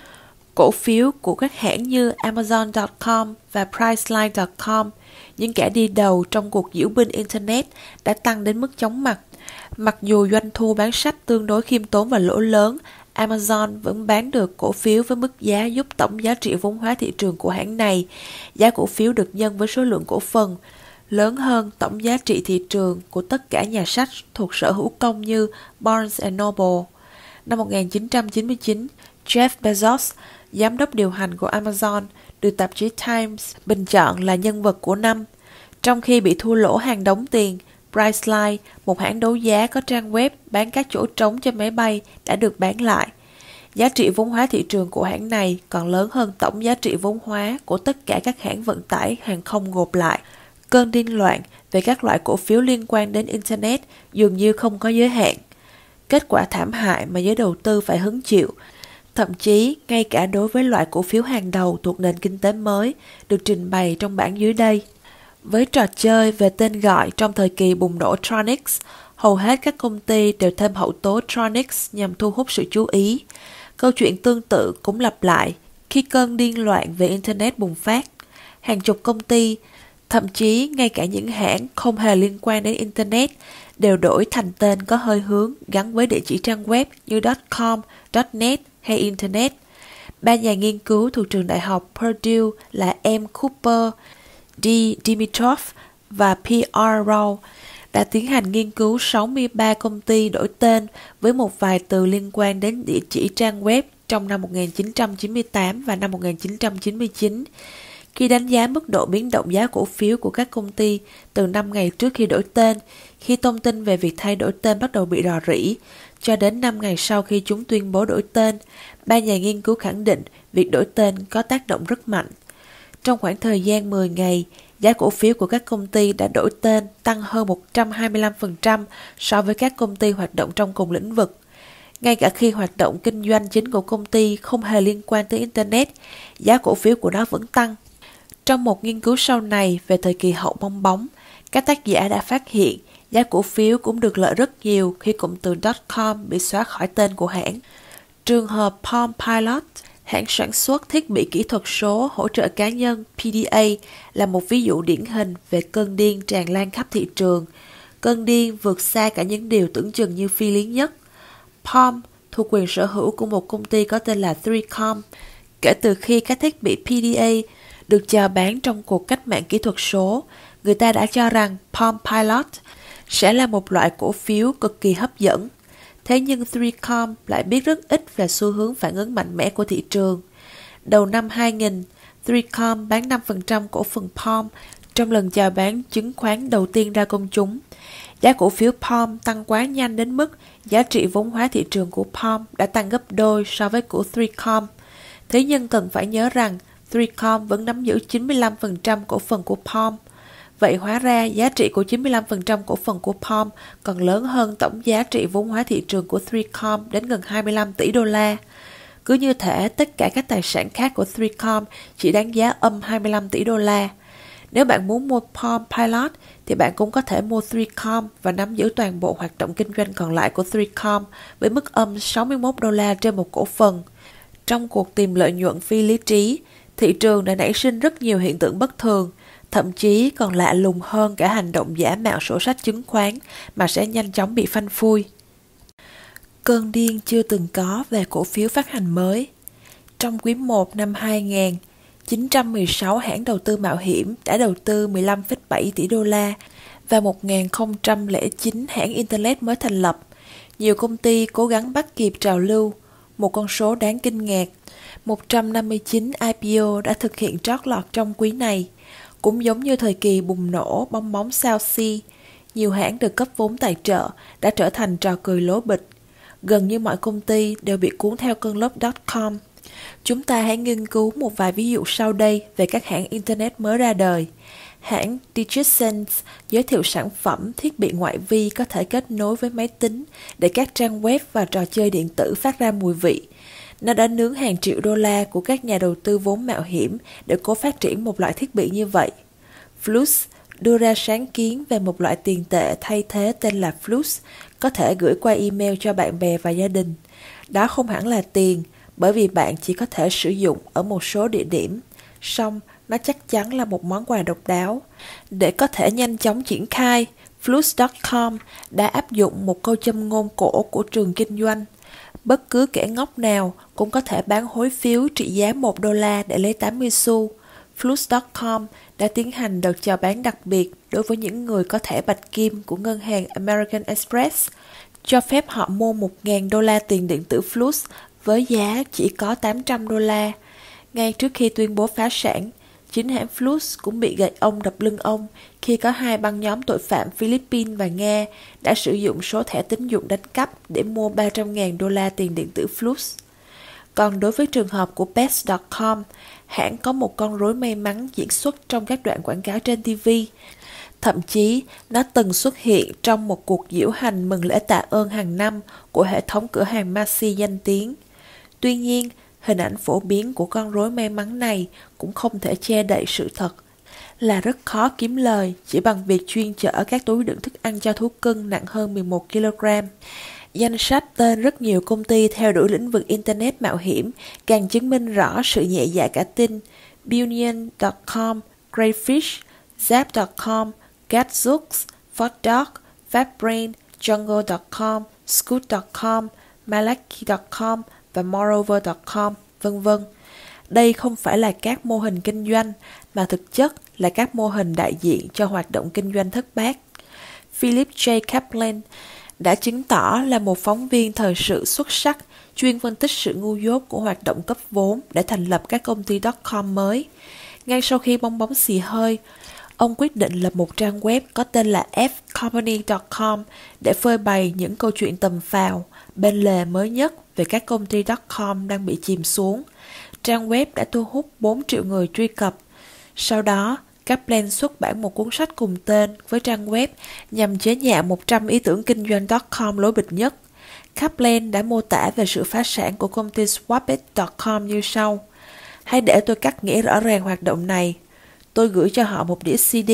Cổ phiếu của các hãng như Amazon chấm com và Priceline chấm com, những kẻ đi đầu trong cuộc diễu binh Internet, đã tăng đến mức chóng mặt. Mặc dù doanh thu bán sách tương đối khiêm tốn và lỗ lớn, Amazon vẫn bán được cổ phiếu với mức giá giúp tổng giá trị vốn hóa thị trường của hãng này. Giá cổ phiếu được nhân với số lượng cổ phần, lớn hơn tổng giá trị thị trường của tất cả nhà sách thuộc sở hữu công như Barnes and Noble. Năm một nghìn chín trăm chín mươi chín, Jeff Bezos, giám đốc điều hành của Amazon, được tạp chí Times bình chọn là nhân vật của năm. Trong khi bị thua lỗ hàng đống tiền, Priceline, một hãng đấu giá có trang web bán các chỗ trống cho máy bay, đã được bán lại. Giá trị vốn hóa thị trường của hãng này còn lớn hơn tổng giá trị vốn hóa của tất cả các hãng vận tải hàng không gộp lại. Cơn điên loạn về các loại cổ phiếu liên quan đến Internet dường như không có giới hạn. Kết quả thảm hại mà giới đầu tư phải hứng chịu, thậm chí ngay cả đối với loại cổ phiếu hàng đầu thuộc nền kinh tế mới, được trình bày trong bảng dưới đây. Với trò chơi về tên gọi trong thời kỳ bùng nổ Tronics, hầu hết các công ty đều thêm hậu tố Tronics nhằm thu hút sự chú ý. Câu chuyện tương tự cũng lặp lại khi cơn điên loạn về Internet bùng phát. Hàng chục công ty, thậm chí ngay cả những hãng không hề liên quan đến Internet, đều đổi thành tên có hơi hướng gắn với địa chỉ trang web như .com, .net hay Internet. Ba nhà nghiên cứu thuộc trường đại học Purdue là M. Cooper, D. Dimitrov và P. R. Rao đã tiến hành nghiên cứu sáu mươi ba công ty đổi tên với một vài từ liên quan đến địa chỉ trang web trong năm một nghìn chín trăm chín mươi tám và năm một nghìn chín trăm chín mươi chín. Khi đánh giá mức độ biến động giá cổ phiếu của các công ty từ năm ngày trước khi đổi tên, khi thông tin về việc thay đổi tên bắt đầu bị rò rỉ, cho đến năm ngày sau khi chúng tuyên bố đổi tên, ba nhà nghiên cứu khẳng định việc đổi tên có tác động rất mạnh. Trong khoảng thời gian mười ngày, giá cổ phiếu của các công ty đã đổi tên tăng hơn một trăm hai mươi lăm phần trăm so với các công ty hoạt động trong cùng lĩnh vực. Ngay cả khi hoạt động kinh doanh chính của công ty không hề liên quan tới Internet, giá cổ phiếu của nó vẫn tăng. Trong một nghiên cứu sau này về thời kỳ hậu bong bóng, các tác giả đã phát hiện Giá cổ phiếu cũng được lợi rất nhiều khi cụm từ .com bị xóa khỏi tên của hãng. Trường hợp Palm Pilot, hãng sản xuất thiết bị kỹ thuật số hỗ trợ cá nhân P D A, là một ví dụ điển hình về cơn điên tràn lan khắp thị trường. Cơn điên vượt xa cả những điều tưởng chừng như phi lý nhất. Palm thuộc quyền sở hữu của một công ty có tên là three com. Kể từ khi các thiết bị P D A được chào bán trong cuộc cách mạng kỹ thuật số, người ta đã cho rằng Palm Pilot sẽ là một loại cổ phiếu cực kỳ hấp dẫn. Thế nhưng three com lại biết rất ít về xu hướng phản ứng mạnh mẽ của thị trường. Đầu năm hai nghìn, three com bán năm phần trăm cổ phần Palm trong lần chào bán chứng khoán đầu tiên ra công chúng. Giá cổ phiếu Palm tăng quá nhanh đến mức giá trị vốn hóa thị trường của Palm đã tăng gấp đôi so với của three com. Thế nhưng cần phải nhớ rằng three com vẫn nắm giữ chín mươi lăm phần trăm cổ phần của Palm. Vậy hóa ra giá trị của chín mươi lăm phần trăm cổ phần của Palm còn lớn hơn tổng giá trị vốn hóa thị trường của three com đến gần hai mươi lăm tỷ đô la. Cứ như thể tất cả các tài sản khác của three com chỉ đáng giá âm hai mươi lăm tỷ đô la. Nếu bạn muốn mua Palm Pilot thì bạn cũng có thể mua three com và nắm giữ toàn bộ hoạt động kinh doanh còn lại của three com với mức âm sáu mươi mốt đô la trên một cổ phần. Trong cuộc tìm lợi nhuận phi lý trí, thị trường đã nảy sinh rất nhiều hiện tượng bất thường, thậm chí còn lạ lùng hơn cả hành động giả mạo sổ sách chứng khoán mà sẽ nhanh chóng bị phanh phui. Cơn điên chưa từng có về cổ phiếu phát hành mới. Trong quý một năm hai nghìn, chín trăm mười sáu hãng đầu tư mạo hiểm đã đầu tư mười lăm phẩy bảy tỷ đô la và một nghìn không trăm lẻ chín hãng Internet mới thành lập. Nhiều công ty cố gắng bắt kịp trào lưu, một con số đáng kinh ngạc. một trăm năm mươi chín I P O đã thực hiện trót lọt trong quý này. Cũng giống như thời kỳ bùng nổ bong bóng South Sea, nhiều hãng được cấp vốn tài trợ đã trở thành trò cười lố bịch. Gần như mọi công ty đều bị cuốn theo cơn lốc .com. Chúng ta hãy nghiên cứu một vài ví dụ sau đây về các hãng Internet mới ra đời. Hãng DigiSense giới thiệu sản phẩm thiết bị ngoại vi có thể kết nối với máy tính để các trang web và trò chơi điện tử phát ra mùi vị. Nó đã nướng hàng triệu đô la của các nhà đầu tư vốn mạo hiểm để cố phát triển một loại thiết bị như vậy. Flux đưa ra sáng kiến về một loại tiền tệ thay thế tên là Flux, có thể gửi qua email cho bạn bè và gia đình. Đó không hẳn là tiền, bởi vì bạn chỉ có thể sử dụng ở một số địa điểm. Song, nó chắc chắn là một món quà độc đáo. Để có thể nhanh chóng triển khai, Flux chấm com đã áp dụng một câu châm ngôn cổ của trường kinh doanh. Bất cứ kẻ ngốc nào cũng có thể bán hối phiếu trị giá một đô la để lấy tám mươi xu. Flux chấm com đã tiến hành đợt chào bán đặc biệt đối với những người có thẻ bạch kim của ngân hàng American Express, cho phép họ mua một nghìn đô la tiền điện tử Flux với giá chỉ có tám trăm đô la. Ngay trước khi tuyên bố phá sản, chính hãng Flux cũng bị gậy ông đập lưng ông khi có hai băng nhóm tội phạm Philippines và Nga đã sử dụng số thẻ tín dụng đánh cắp để mua ba trăm nghìn đô la tiền điện tử Flux. Còn đối với trường hợp của Pets chấm com, hãng có một con rối may mắn diễn xuất trong các đoạn quảng cáo trên ti vi. Thậm chí, nó từng xuất hiện trong một cuộc diễu hành mừng lễ tạ ơn hàng năm của hệ thống cửa hàng Macy danh tiếng. Tuy nhiên, hình ảnh phổ biến của con rối may mắn này cũng không thể che đậy sự thật là rất khó kiếm lời chỉ bằng việc chuyên chở các túi đựng thức ăn cho thú cưng nặng hơn mười một ki lô gam. Danh sách tên rất nhiều công ty theo đuổi lĩnh vực Internet mạo hiểm càng chứng minh rõ sự nhẹ dạ cả tin. Bunion chấm com, Greyfish, Zap chấm com, Gadzooks, FortDog, FatBrain, Jungle chấm com, Scoot chấm com, Malaki chấm com và Moreover chấm com, vân vân. Đây không phải là các mô hình kinh doanh, mà thực chất là các mô hình đại diện cho hoạt động kinh doanh thất bát. Philip J. Kaplan đã chứng tỏ là một phóng viên thời sự xuất sắc, chuyên phân tích sự ngu dốt của hoạt động cấp vốn để thành lập các công ty .com mới. Ngay sau khi bong bóng xì hơi, ông quyết định lập một trang web có tên là f company chấm com để phơi bày những câu chuyện tầm phào, bên lề mới nhất về các công ty .com đang bị chìm xuống. Trang web đã thu hút bốn triệu người truy cập. Sau đó, Kaplan xuất bản một cuốn sách cùng tên với trang web nhằm chế nhạo một trăm ý tưởng kinh doanh .com lố bịch nhất. Kaplan đã mô tả về sự phá sản của công ty Swapit chấm com như sau. Hãy để tôi cắt nghĩa rõ ràng hoạt động này. Tôi gửi cho họ một đĩa xê đê.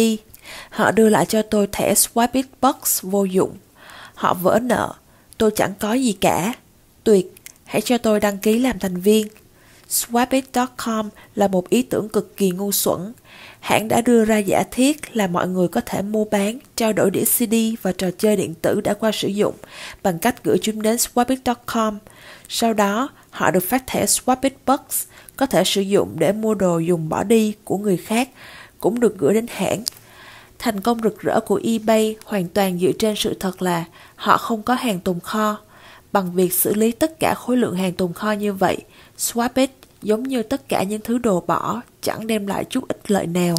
Họ đưa lại cho tôi thẻ Swipe It Bucks vô dụng. Họ vỡ nợ. Tôi chẳng có gì cả. Tuyệt, hãy cho tôi đăng ký làm thành viên. Swipeit chấm com là một ý tưởng cực kỳ ngu xuẩn. Hãng đã đưa ra giả thiết là mọi người có thể mua bán, trao đổi đĩa xê đê và trò chơi điện tử đã qua sử dụng bằng cách gửi chúng đến Swipeit chấm com. Sau đó, họ được phát thẻ Swipeit Bucks có thể sử dụng để mua đồ dùng bỏ đi của người khác, cũng được gửi đến hãng. Thành công rực rỡ của eBay hoàn toàn dựa trên sự thật là họ không có hàng tồn kho. Bằng việc xử lý tất cả khối lượng hàng tồn kho như vậy, Swipeit giống như tất cả những thứ đồ bỏ chẳng đem lại chút ích lợi nào.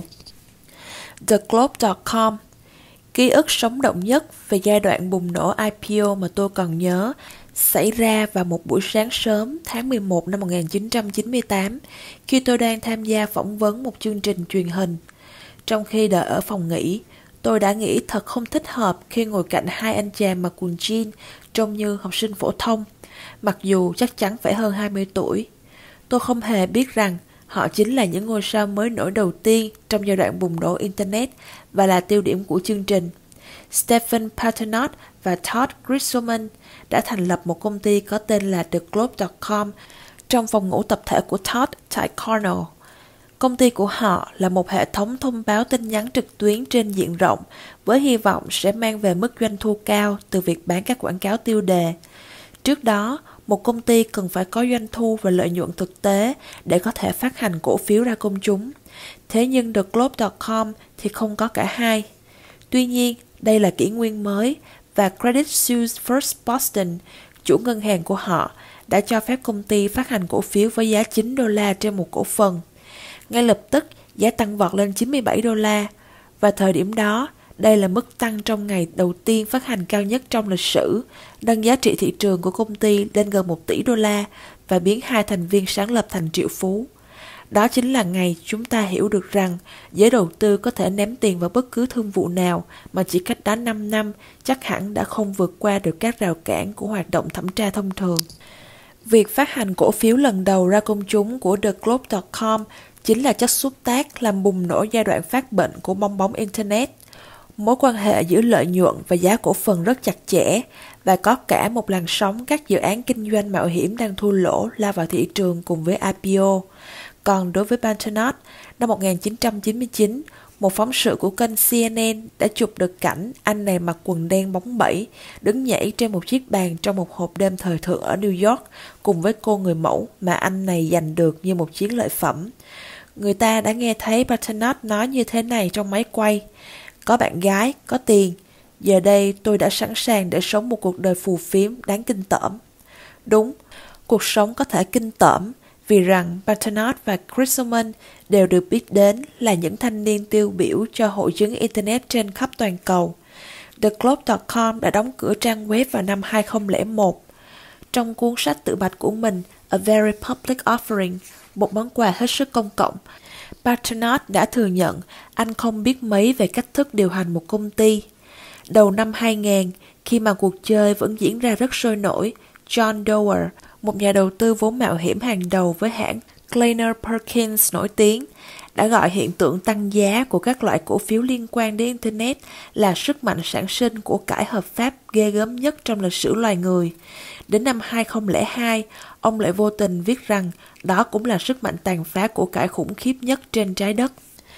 The Globe chấm com. Ký ức sống động nhất về giai đoạn bùng nổ i pê o mà tôi còn nhớ xảy ra vào một buổi sáng sớm tháng mười một năm một nghìn chín trăm chín mươi tám khi tôi đang tham gia phỏng vấn một chương trình truyền hình. Trong khi đợi ở phòng nghỉ, tôi đã nghĩ thật không thích hợp khi ngồi cạnh hai anh chàng mặc quần jean trông như học sinh phổ thông, mặc dù chắc chắn phải hơn hai mươi tuổi. Tôi không hề biết rằng họ chính là những ngôi sao mới nổi đầu tiên trong giai đoạn bùng nổ Internet và là tiêu điểm của chương trình. Stephen Paternotte và Todd Griswold đã thành lập một công ty có tên là The Globe chấm com trong phòng ngủ tập thể của Todd tại Cornell. Công ty của họ là một hệ thống thông báo tin nhắn trực tuyến trên diện rộng với hy vọng sẽ mang về mức doanh thu cao từ việc bán các quảng cáo tiêu đề. Trước đó, một công ty cần phải có doanh thu và lợi nhuận thực tế để có thể phát hành cổ phiếu ra công chúng. Thế nhưng The Globe chấm com thì không có cả hai. Tuy nhiên, đây là kỷ nguyên mới và Credit Suisse First Boston, chủ ngân hàng của họ, đã cho phép công ty phát hành cổ phiếu với giá chín đô la trên một cổ phần. Ngay lập tức, giá tăng vọt lên chín mươi bảy đô la. Và thời điểm đó, đây là mức tăng trong ngày đầu tiên phát hành cao nhất trong lịch sử, nâng giá trị thị trường của công ty lên gần một tỷ đô la và biến hai thành viên sáng lập thành triệu phú. Đó chính là ngày chúng ta hiểu được rằng giới đầu tư có thể ném tiền vào bất cứ thương vụ nào mà chỉ cách đó năm năm chắc hẳn đã không vượt qua được các rào cản của hoạt động thẩm tra thông thường. Việc phát hành cổ phiếu lần đầu ra công chúng của The Globe chấm com chính là chất xúc tác làm bùng nổ giai đoạn phát bệnh của bong bóng Internet. Mối quan hệ giữa lợi nhuận và giá cổ phần rất chặt chẽ và có cả một làn sóng các dự án kinh doanh mạo hiểm đang thua lỗ lao vào thị trường cùng với i pê o. Còn đối với Paternotte, năm một nghìn chín trăm chín mươi chín, một phóng sự của kênh xê en en đã chụp được cảnh anh này mặc quần đen bóng bẩy, đứng nhảy trên một chiếc bàn trong một hộp đêm thời thượng ở New York cùng với cô người mẫu mà anh này giành được như một chiến lợi phẩm. Người ta đã nghe thấy Paternotte nói như thế này trong máy quay: có bạn gái, có tiền, giờ đây tôi đã sẵn sàng để sống một cuộc đời phù phiếm đáng kinh tởm. Đúng, cuộc sống có thể kinh tởm vì rằng Paternotte và Griswold đều được biết đến là những thanh niên tiêu biểu cho hội chứng Internet trên khắp toàn cầu. The Globe chấm com đã đóng cửa trang web vào năm hai không không một. Trong cuốn sách tự bạch của mình A Very Public Offering, một món quà hết sức công cộng, Paternotte đã thừa nhận anh không biết mấy về cách thức điều hành một công ty. Đầu năm hai nghìn, khi mà cuộc chơi vẫn diễn ra rất sôi nổi, John Doerr, một nhà đầu tư vốn mạo hiểm hàng đầu với hãng Kleiner Perkins nổi tiếng, đã gọi hiện tượng tăng giá của các loại cổ phiếu liên quan đến Internet là sức mạnh sản sinh của cải hợp pháp ghê gớm nhất trong lịch sử loài người. Đến năm hai không không hai, ông lại vô tình viết rằng đó cũng là sức mạnh tàn phá của cải khủng khiếp nhất trên trái đất.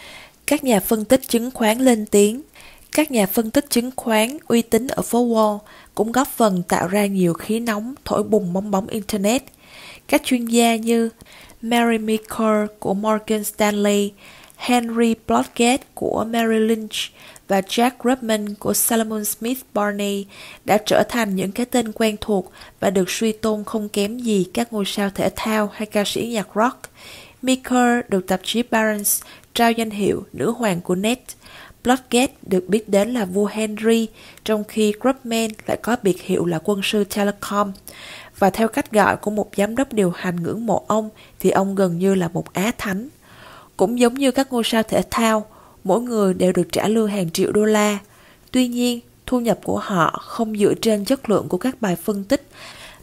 Các nhà phân tích chứng khoán lên tiếng. Các nhà phân tích chứng khoán uy tín ở phố Wall cũng góp phần tạo ra nhiều khí nóng thổi bùng bong bóng Internet. Các chuyên gia như Mary Meeker của Morgan Stanley, Henry Blodgett của Merrill Lynch và Jack Rubman của Salomon Smith Barney đã trở thành những cái tên quen thuộc và được suy tôn không kém gì các ngôi sao thể thao hay ca sĩ nhạc rock. Meeker được tạp chí Barron's trao danh hiệu nữ hoàng của net. Blodgett được biết đến là vua Henry, trong khi Grubman lại có biệt hiệu là quân sư Telecom. Và theo cách gọi của một giám đốc điều hành ngưỡng mộ ông thì ông gần như là một á thánh. Cũng giống như các ngôi sao thể thao, mỗi người đều được trả lương hàng triệu đô la. Tuy nhiên, thu nhập của họ không dựa trên chất lượng của các bài phân tích,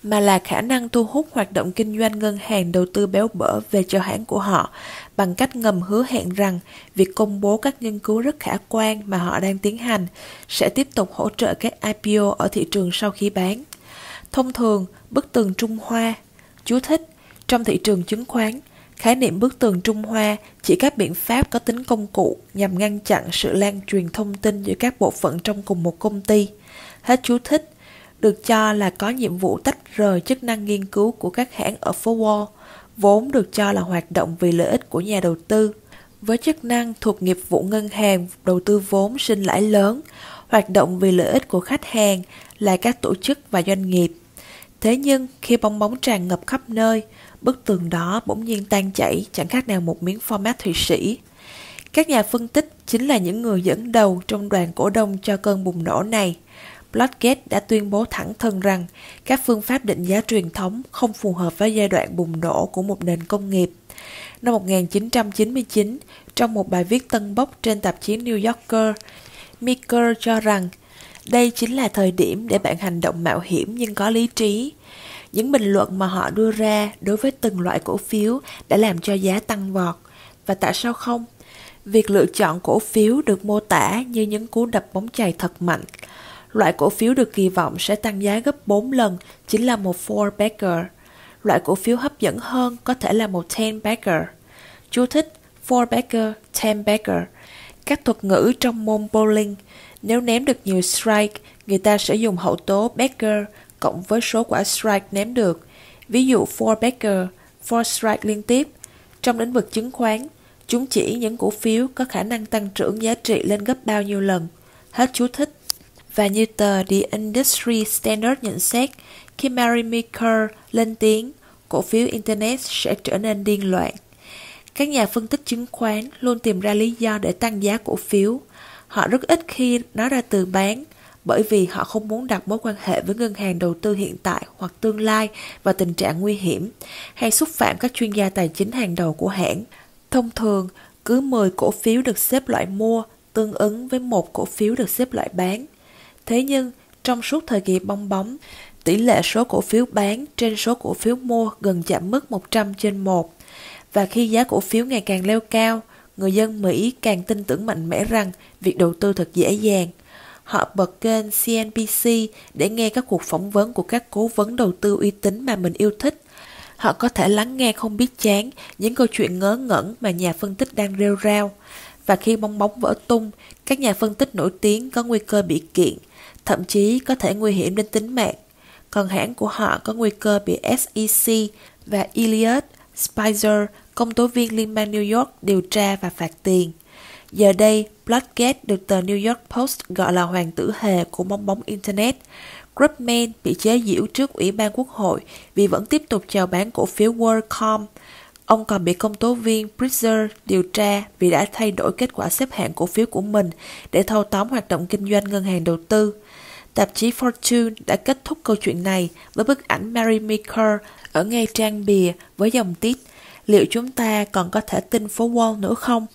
mà là khả năng thu hút hoạt động kinh doanh ngân hàng đầu tư béo bở về cho hãng của họ bằng cách ngầm hứa hẹn rằng việc công bố các nghiên cứu rất khả quan mà họ đang tiến hành sẽ tiếp tục hỗ trợ các I P O ở thị trường sau khi bán. Thông thường, bức tường Trung Hoa. Chú thích: trong thị trường chứng khoán, khái niệm bức tường Trung Hoa chỉ các biện pháp có tính công cụ nhằm ngăn chặn sự lan truyền thông tin giữa các bộ phận trong cùng một công ty. Hết chú thích. Được cho là có nhiệm vụ tách rời chức năng nghiên cứu của các hãng ở phố Wall, vốn được cho là hoạt động vì lợi ích của nhà đầu tư, với chức năng thuộc nghiệp vụ ngân hàng đầu tư vốn sinh lãi lớn, hoạt động vì lợi ích của khách hàng là các tổ chức và doanh nghiệp. Thế nhưng, khi bong bóng tràn ngập khắp nơi, bức tường đó bỗng nhiên tan chảy chẳng khác nào một miếng format Thụy Sĩ. Các nhà phân tích chính là những người dẫn đầu trong đoàn cổ đông cho cơn bùng nổ này. Blackgate đã tuyên bố thẳng thừng rằng các phương pháp định giá truyền thống không phù hợp với giai đoạn bùng nổ của một nền công nghiệp. Năm một nghìn chín trăm chín mươi chín, trong một bài viết tân bốc trên tạp chí New Yorker, Meeker cho rằng đây chính là thời điểm để bạn hành động mạo hiểm nhưng có lý trí. Những bình luận mà họ đưa ra đối với từng loại cổ phiếu đã làm cho giá tăng vọt. Và tại sao không? Việc lựa chọn cổ phiếu được mô tả như những cú đập bóng chày thật mạnh. Loại cổ phiếu được kỳ vọng sẽ tăng giá gấp bốn lần chính là một four-bagger. Loại cổ phiếu hấp dẫn hơn có thể là một ten-bagger. Chú thích: four-bagger, ten-bagger. Các thuật ngữ trong môn bowling. Nếu ném được nhiều strike, người ta sẽ dùng hậu tố bagger cộng với số quả strike ném được. Ví dụ four-bagger, four strike liên tiếp. Trong lĩnh vực chứng khoán, chúng chỉ những cổ phiếu có khả năng tăng trưởng giá trị lên gấp bao nhiêu lần. Hết chú thích. Và như tờ The Industry Standard nhận xét, khi Mary Meeker lên tiếng, cổ phiếu Internet sẽ trở nên điên loạn. Các nhà phân tích chứng khoán luôn tìm ra lý do để tăng giá cổ phiếu. Họ rất ít khi nói ra từ bán, bởi vì họ không muốn đặt mối quan hệ với ngân hàng đầu tư hiện tại hoặc tương lai vào tình trạng nguy hiểm, hay xúc phạm các chuyên gia tài chính hàng đầu của hãng. Thông thường, cứ mười cổ phiếu được xếp loại mua tương ứng với một cổ phiếu được xếp loại bán. Thế nhưng, trong suốt thời kỳ bong bóng, tỷ lệ số cổ phiếu bán trên số cổ phiếu mua gần chạm mức một trăm trên một. Và khi giá cổ phiếu ngày càng leo cao, người dân Mỹ càng tin tưởng mạnh mẽ rằng việc đầu tư thật dễ dàng. Họ bật kênh C N B C để nghe các cuộc phỏng vấn của các cố vấn đầu tư uy tín mà mình yêu thích. Họ có thể lắng nghe không biết chán những câu chuyện ngớ ngẩn mà nhà phân tích đang rêu rao. Và khi bong bóng vỡ tung, các nhà phân tích nổi tiếng có nguy cơ bị kiện, thậm chí có thể nguy hiểm đến tính mạng. Còn hãng của họ có nguy cơ bị S E C và Elliott Spicer, công tố viên liên bang New York, điều tra và phạt tiền. Giờ đây, Blackgate được tờ New York Post gọi là hoàng tử hề của bong bóng Internet. Grubman bị chế giễu trước Ủy ban Quốc hội vì vẫn tiếp tục chào bán cổ phiếu WorldCom. Ông còn bị công tố viên Pritzker điều tra vì đã thay đổi kết quả xếp hạng cổ phiếu của mình để thâu tóm hoạt động kinh doanh ngân hàng đầu tư. Tạp chí Fortune đã kết thúc câu chuyện này với bức ảnh Mary Meeker ở ngay trang bìa với dòng tít: liệu chúng ta còn có thể tin phố Wall nữa không?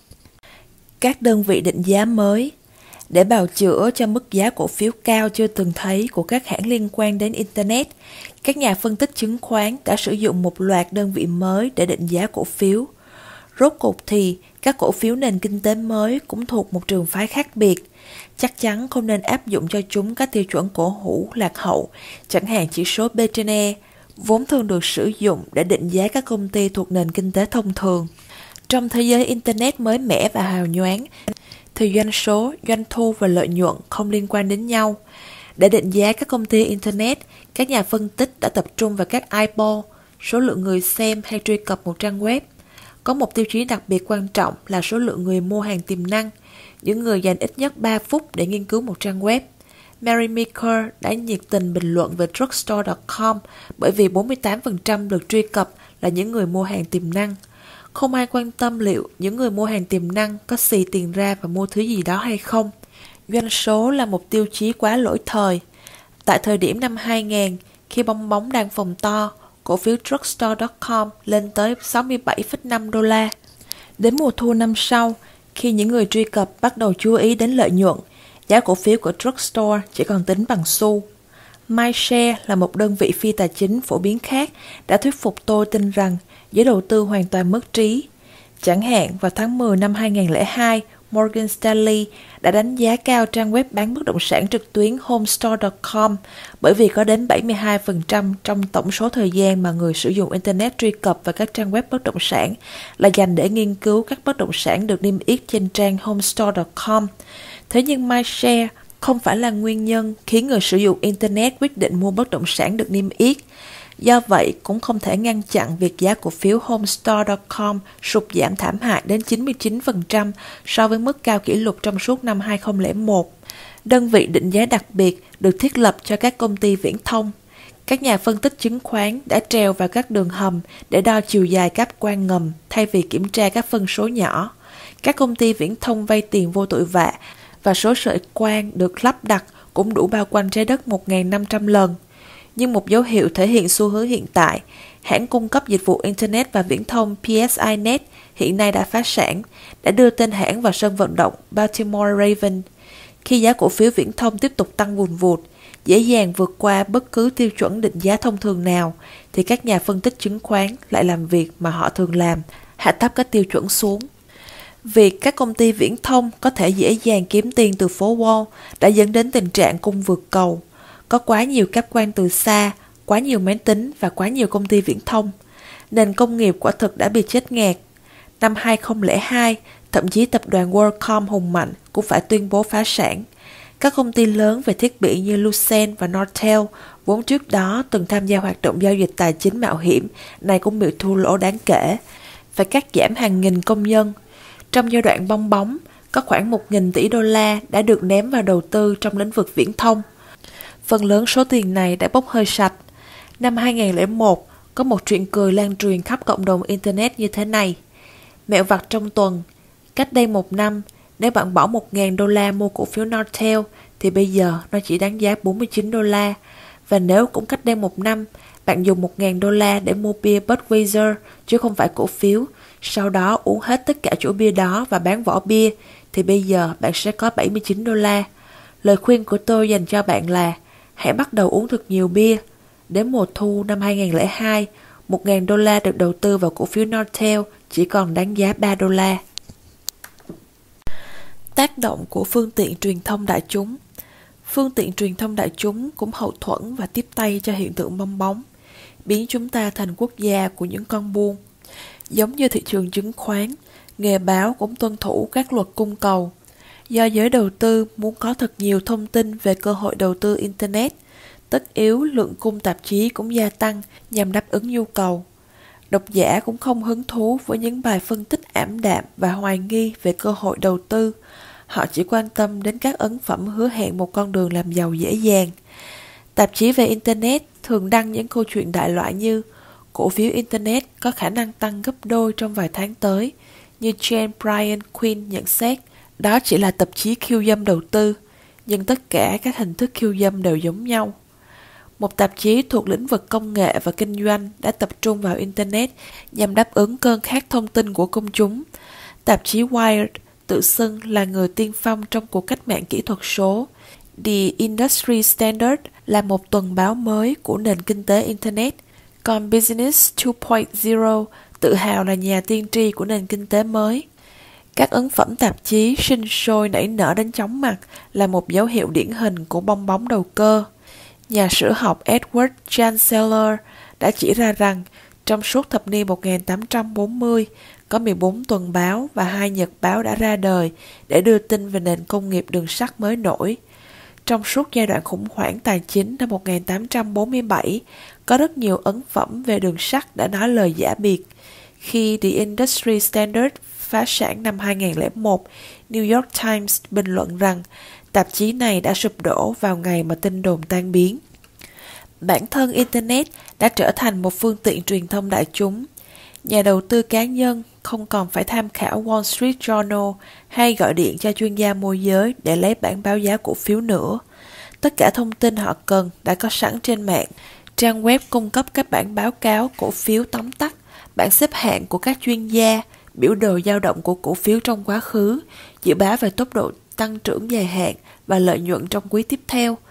Các đơn vị định giá mới. Để bào chữa cho mức giá cổ phiếu cao chưa từng thấy của các hãng liên quan đến Internet, các nhà phân tích chứng khoán đã sử dụng một loạt đơn vị mới để định giá cổ phiếu. Rốt cuộc thì, các cổ phiếu nền kinh tế mới cũng thuộc một trường phái khác biệt. Chắc chắn không nên áp dụng cho chúng các tiêu chuẩn cổ hủ lạc hậu, chẳng hạn chỉ số P trên E, vốn thường được sử dụng để định giá các công ty thuộc nền kinh tế thông thường. Trong thế giới Internet mới mẻ và hào nhoáng, thì doanh số, doanh thu và lợi nhuận không liên quan đến nhau. Để định giá các công ty Internet, các nhà phân tích đã tập trung vào các eyeball, số lượng người xem hay truy cập một trang web. Có một tiêu chí đặc biệt quan trọng là số lượng người mua hàng tiềm năng, những người dành ít nhất ba phút để nghiên cứu một trang web. Mary Meeker đã nhiệt tình bình luận về drugstore chấm com bởi vì bốn mươi tám phần trăm lượt truy cập là những người mua hàng tiềm năng. Không ai quan tâm liệu những người mua hàng tiềm năng có xì tiền ra và mua thứ gì đó hay không. Doanh số là một tiêu chí quá lỗi thời. Tại thời điểm năm hai nghìn, khi bong bóng đang phồng to, cổ phiếu drugstore chấm com lên tới sáu mươi bảy phẩy năm đô la. Đến mùa thu năm sau, khi những người truy cập bắt đầu chú ý đến lợi nhuận, giá cổ phiếu của drugstore chỉ còn tính bằng xu. MyShare là một đơn vị phi tài chính phổ biến khác đã thuyết phục tôi tin rằng giới đầu tư hoàn toàn mất trí. Chẳng hạn, vào tháng mười năm hai nghìn không trăm lẻ hai, Morgan Stanley đã đánh giá cao trang web bán bất động sản trực tuyến homestore chấm com bởi vì có đến bảy mươi hai phần trăm trong tổng số thời gian mà người sử dụng Internet truy cập vào các trang web bất động sản là dành để nghiên cứu các bất động sản được niêm yết trên trang homestore chấm com. Thế nhưng MyShare không phải là nguyên nhân khiến người sử dụng Internet quyết định mua bất động sản được niêm yết. Do vậy, cũng không thể ngăn chặn việc giá cổ phiếu homestore chấm com sụt giảm thảm hại đến chín mươi chín phần trăm so với mức cao kỷ lục trong suốt năm hai nghìn không trăm lẻ một. Đơn vị định giá đặc biệt được thiết lập cho các công ty viễn thông. Các nhà phân tích chứng khoán đã trèo vào các đường hầm để đo chiều dài cáp quang ngầm thay vì kiểm tra các phân số nhỏ. Các công ty viễn thông vay tiền vô tội vạ và số sợi quang được lắp đặt cũng đủ bao quanh trái đất một nghìn năm trăm lần. Nhưng một dấu hiệu thể hiện xu hướng hiện tại, hãng cung cấp dịch vụ Internet và viễn thông pê ét i Net hiện nay đã phá sản, đã đưa tên hãng vào sân vận động Baltimore Ravens. Khi giá cổ phiếu viễn thông tiếp tục tăng vùn vụt, dễ dàng vượt qua bất cứ tiêu chuẩn định giá thông thường nào, thì các nhà phân tích chứng khoán lại làm việc mà họ thường làm, hạ thấp các tiêu chuẩn xuống. Việc các công ty viễn thông có thể dễ dàng kiếm tiền từ phố Wall đã dẫn đến tình trạng cung vượt cầu. Có quá nhiều cáp quang từ xa, quá nhiều máy tính và quá nhiều công ty viễn thông. Nền công nghiệp quả thực đã bị chết ngạt. Năm hai nghìn không trăm lẻ hai, thậm chí tập đoàn WorldCom hùng mạnh cũng phải tuyên bố phá sản. Các công ty lớn về thiết bị như Lucent và Nortel, vốn trước đó từng tham gia hoạt động giao dịch tài chính mạo hiểm, này cũng bị thua lỗ đáng kể, phải cắt giảm hàng nghìn công nhân. Trong giai đoạn bong bóng, có khoảng một nghìn tỷ đô la đã được ném vào đầu tư trong lĩnh vực viễn thông. Phần lớn số tiền này đã bốc hơi sạch. Năm hai nghìn không trăm lẻ một, có một chuyện cười lan truyền khắp cộng đồng Internet như thế này. Mẹo vặt trong tuần. Cách đây một năm, nếu bạn bỏ một nghìn đô la mua cổ phiếu Nortel, thì bây giờ nó chỉ đáng giá bốn mươi chín đô la. Và nếu cũng cách đây một năm, bạn dùng một nghìn đô la để mua bia Budweiser, chứ không phải cổ phiếu, sau đó uống hết tất cả chỗ bia đó và bán vỏ bia, thì bây giờ bạn sẽ có bảy mươi chín đô la. Lời khuyên của tôi dành cho bạn là hãy bắt đầu uống thật nhiều bia. Đến mùa thu năm hai nghìn không trăm lẻ hai, một nghìn đô la được đầu tư vào cổ phiếu Nortel chỉ còn đáng giá ba đô la. Tác động của phương tiện truyền thông đại chúng. Phương tiện truyền thông đại chúng cũng hậu thuẫn và tiếp tay cho hiện tượng bong bóng, biến chúng ta thành quốc gia của những con buôn. Giống như thị trường chứng khoán, nghề báo cũng tuân thủ các luật cung cầu. Do giới đầu tư muốn có thật nhiều thông tin về cơ hội đầu tư Internet, tất yếu lượng cung tạp chí cũng gia tăng nhằm đáp ứng nhu cầu. Độc giả cũng không hứng thú với những bài phân tích ảm đạm và hoài nghi về cơ hội đầu tư. Họ chỉ quan tâm đến các ấn phẩm hứa hẹn một con đường làm giàu dễ dàng. Tạp chí về Internet thường đăng những câu chuyện đại loại như cổ phiếu Internet có khả năng tăng gấp đôi trong vài tháng tới, như Jane Bryan Quinn nhận xét. Đó chỉ là tạp chí khiêu dâm đầu tư, nhưng tất cả các hình thức khiêu dâm đều giống nhau. Một tạp chí thuộc lĩnh vực công nghệ và kinh doanh đã tập trung vào Internet nhằm đáp ứng cơn khát thông tin của công chúng. Tạp chí Wired tự xưng là người tiên phong trong cuộc cách mạng kỹ thuật số. The Industry Standard là một tuần báo mới của nền kinh tế Internet, còn Business hai chấm không tự hào là nhà tiên tri của nền kinh tế mới. Các ấn phẩm tạp chí sinh sôi nảy nở đến chóng mặt là một dấu hiệu điển hình của bong bóng đầu cơ. Nhà sử học Edward Chancellor đã chỉ ra rằng trong suốt thập niên một nghìn tám trăm bốn mươi, có mười bốn tuần báo và hai nhật báo đã ra đời để đưa tin về nền công nghiệp đường sắt mới nổi. Trong suốt giai đoạn khủng hoảng tài chính năm một nghìn tám trăm bốn mươi bảy, có rất nhiều ấn phẩm về đường sắt đã nói lời giả biệt. Khi The Industry Standard phá sản năm hai nghìn không trăm lẻ một, New York Times bình luận rằng tạp chí này đã sụp đổ vào ngày mà tin đồn tan biến. Bản thân Internet đã trở thành một phương tiện truyền thông đại chúng. Nhà đầu tư cá nhân không còn phải tham khảo Wall Street Journal hay gọi điện cho chuyên gia môi giới để lấy bản báo giá cổ phiếu nữa. Tất cả thông tin họ cần đã có sẵn trên mạng. Trang web cung cấp các bản báo cáo cổ phiếu tóm tắt, bảng xếp hạng của các chuyên gia, biểu đồ dao động của cổ phiếu trong quá khứ, dự báo về tốc độ tăng trưởng dài hạn và lợi nhuận trong quý tiếp theo.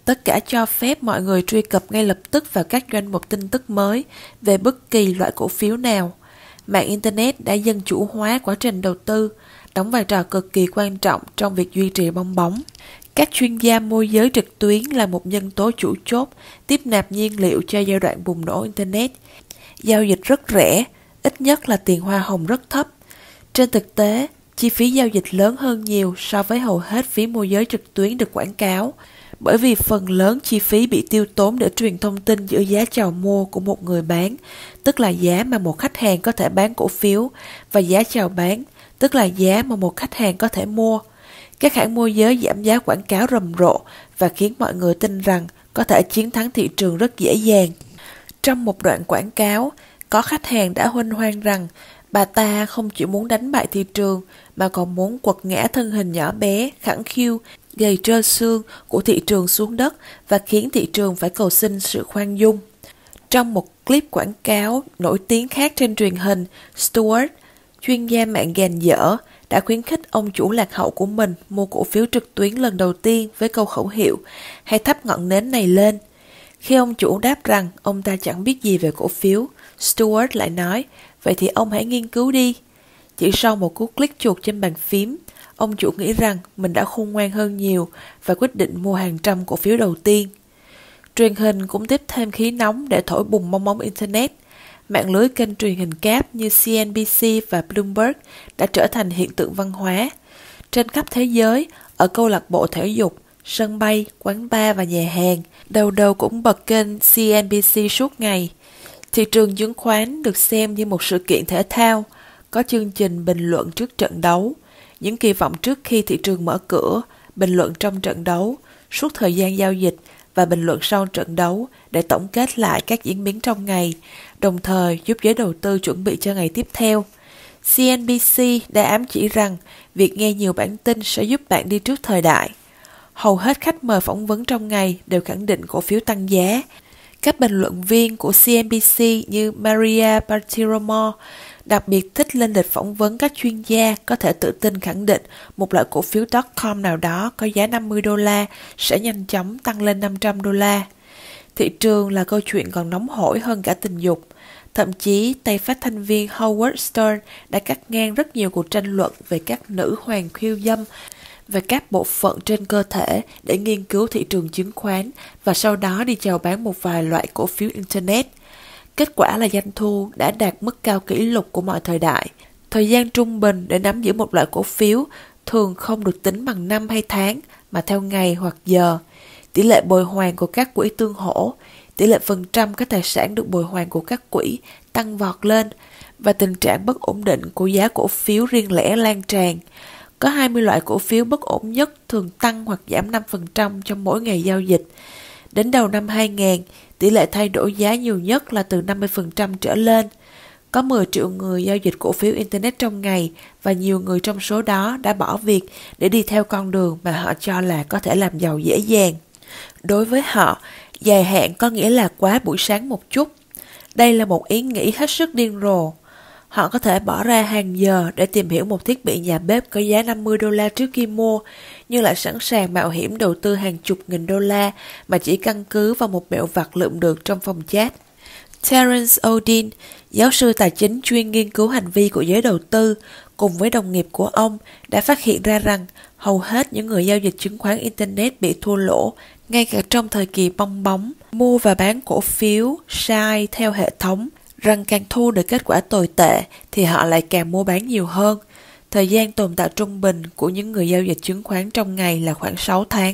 tất cả cho phép mọi người truy cập ngay lập tức vào các doanh mục tin tức mới về bất kỳ loại cổ phiếu nào. Mạng Internet đã dân chủ hóa quá trình đầu tư, đóng vai trò cực kỳ quan trọng trong việc duy trì bong bóng. Các chuyên gia môi giới trực tuyến là một nhân tố chủ chốt tiếp nạp nhiên liệu cho giai đoạn bùng nổ Internet. Giao dịch rất rẻ, ít nhất là tiền hoa hồng rất thấp. Trên thực tế, chi phí giao dịch lớn hơn nhiều so với hầu hết phí môi giới trực tuyến được quảng cáo, bởi vì phần lớn chi phí bị tiêu tốn để truyền thông tin giữa giá chào mua của một người bán, tức là giá mà một khách hàng có thể bán cổ phiếu, và giá chào bán, tức là giá mà một khách hàng có thể mua. Các hãng môi giới giảm giá quảng cáo rầm rộ và khiến mọi người tin rằng có thể chiến thắng thị trường rất dễ dàng. Trong một đoạn quảng cáo, có khách hàng đã huênh hoang rằng bà ta không chỉ muốn đánh bại thị trường mà còn muốn quật ngã thân hình nhỏ bé, khẳng khiu, gầy trơ xương của thị trường xuống đất và khiến thị trường phải cầu xin sự khoan dung. Trong một clip quảng cáo nổi tiếng khác trên truyền hình, Stuart, chuyên gia mạng gàn dở, đã khuyến khích ông chủ lạc hậu của mình mua cổ phiếu trực tuyến lần đầu tiên với câu khẩu hiệu "Hãy thắp ngọn nến này lên". Khi ông chủ đáp rằng ông ta chẳng biết gì về cổ phiếu, Stuart lại nói, vậy thì ông hãy nghiên cứu đi. Chỉ sau một cú click chuột trên bàn phím, ông chủ nghĩ rằng mình đã khôn ngoan hơn nhiều và quyết định mua hàng trăm cổ phiếu đầu tiên. Truyền hình cũng tiếp thêm khí nóng để thổi bùng bong bóng Internet. Mạng lưới kênh truyền hình cáp như xê en bê xê và Bloomberg đã trở thành hiện tượng văn hóa. Trên khắp thế giới, ở câu lạc bộ thể dục, sân bay, quán bar và nhà hàng, đầu đầu cũng bật kênh xê en bê xê suốt ngày. Thị trường chứng khoán được xem như một sự kiện thể thao, có chương trình bình luận trước trận đấu, những kỳ vọng trước khi thị trường mở cửa, bình luận trong trận đấu, suốt thời gian giao dịch và bình luận sau trận đấu để tổng kết lại các diễn biến trong ngày, đồng thời giúp giới đầu tư chuẩn bị cho ngày tiếp theo. xê en bê xê đã ám chỉ rằng việc nghe nhiều bản tin sẽ giúp bạn đi trước thời đại. Hầu hết khách mời phỏng vấn trong ngày đều khẳng định cổ phiếu tăng giá. Các bình luận viên của xê en bê xê như Maria Bartiromo đặc biệt thích lên lịch phỏng vấn các chuyên gia có thể tự tin khẳng định một loại cổ phiếu .com nào đó có giá năm mươi đô la sẽ nhanh chóng tăng lên năm trăm đô la. Thị trường là câu chuyện còn nóng hổi hơn cả tình dục. Thậm chí, tay phát thanh viên Howard Stern đã cắt ngang rất nhiều cuộc tranh luận về các nữ hoàng khiêu dâm về các bộ phận trên cơ thể để nghiên cứu thị trường chứng khoán và sau đó đi chào bán một vài loại cổ phiếu Internet. Kết quả là doanh thu đã đạt mức cao kỷ lục của mọi thời đại. Thời gian trung bình để nắm giữ một loại cổ phiếu thường không được tính bằng năm hay tháng mà theo ngày hoặc giờ. Tỷ lệ bồi hoàn của các quỹ tương hỗ, tỷ lệ phần trăm các tài sản được bồi hoàn của các quỹ tăng vọt lên và tình trạng bất ổn định của giá cổ phiếu riêng lẻ lan tràn. Có hai mươi loại cổ phiếu bất ổn nhất thường tăng hoặc giảm năm phần trăm trong mỗi ngày giao dịch. Đến đầu năm hai nghìn, tỷ lệ thay đổi giá nhiều nhất là từ năm mươi phần trăm trở lên. Có mười triệu người giao dịch cổ phiếu Internet trong ngày và nhiều người trong số đó đã bỏ việc để đi theo con đường mà họ cho là có thể làm giàu dễ dàng. Đối với họ, dài hạn có nghĩa là quá buổi sáng một chút. Đây là một ý nghĩ hết sức điên rồ. Họ có thể bỏ ra hàng giờ để tìm hiểu một thiết bị nhà bếp có giá năm mươi đô la trước khi mua, nhưng lại sẵn sàng mạo hiểm đầu tư hàng chục nghìn đô la mà chỉ căn cứ vào một mẹo vặt lượm được trong phòng chat. Terence Odin, giáo sư tài chính chuyên nghiên cứu hành vi của giới đầu tư, cùng với đồng nghiệp của ông đã phát hiện ra rằng hầu hết những người giao dịch chứng khoán Internet bị thua lỗ, ngay cả trong thời kỳ bong bóng, mua và bán cổ phiếu sai theo hệ thống, rằng càng thu được kết quả tồi tệ thì họ lại càng mua bán nhiều hơn. Thời gian tồn tại trung bình của những người giao dịch chứng khoán trong ngày là khoảng sáu tháng.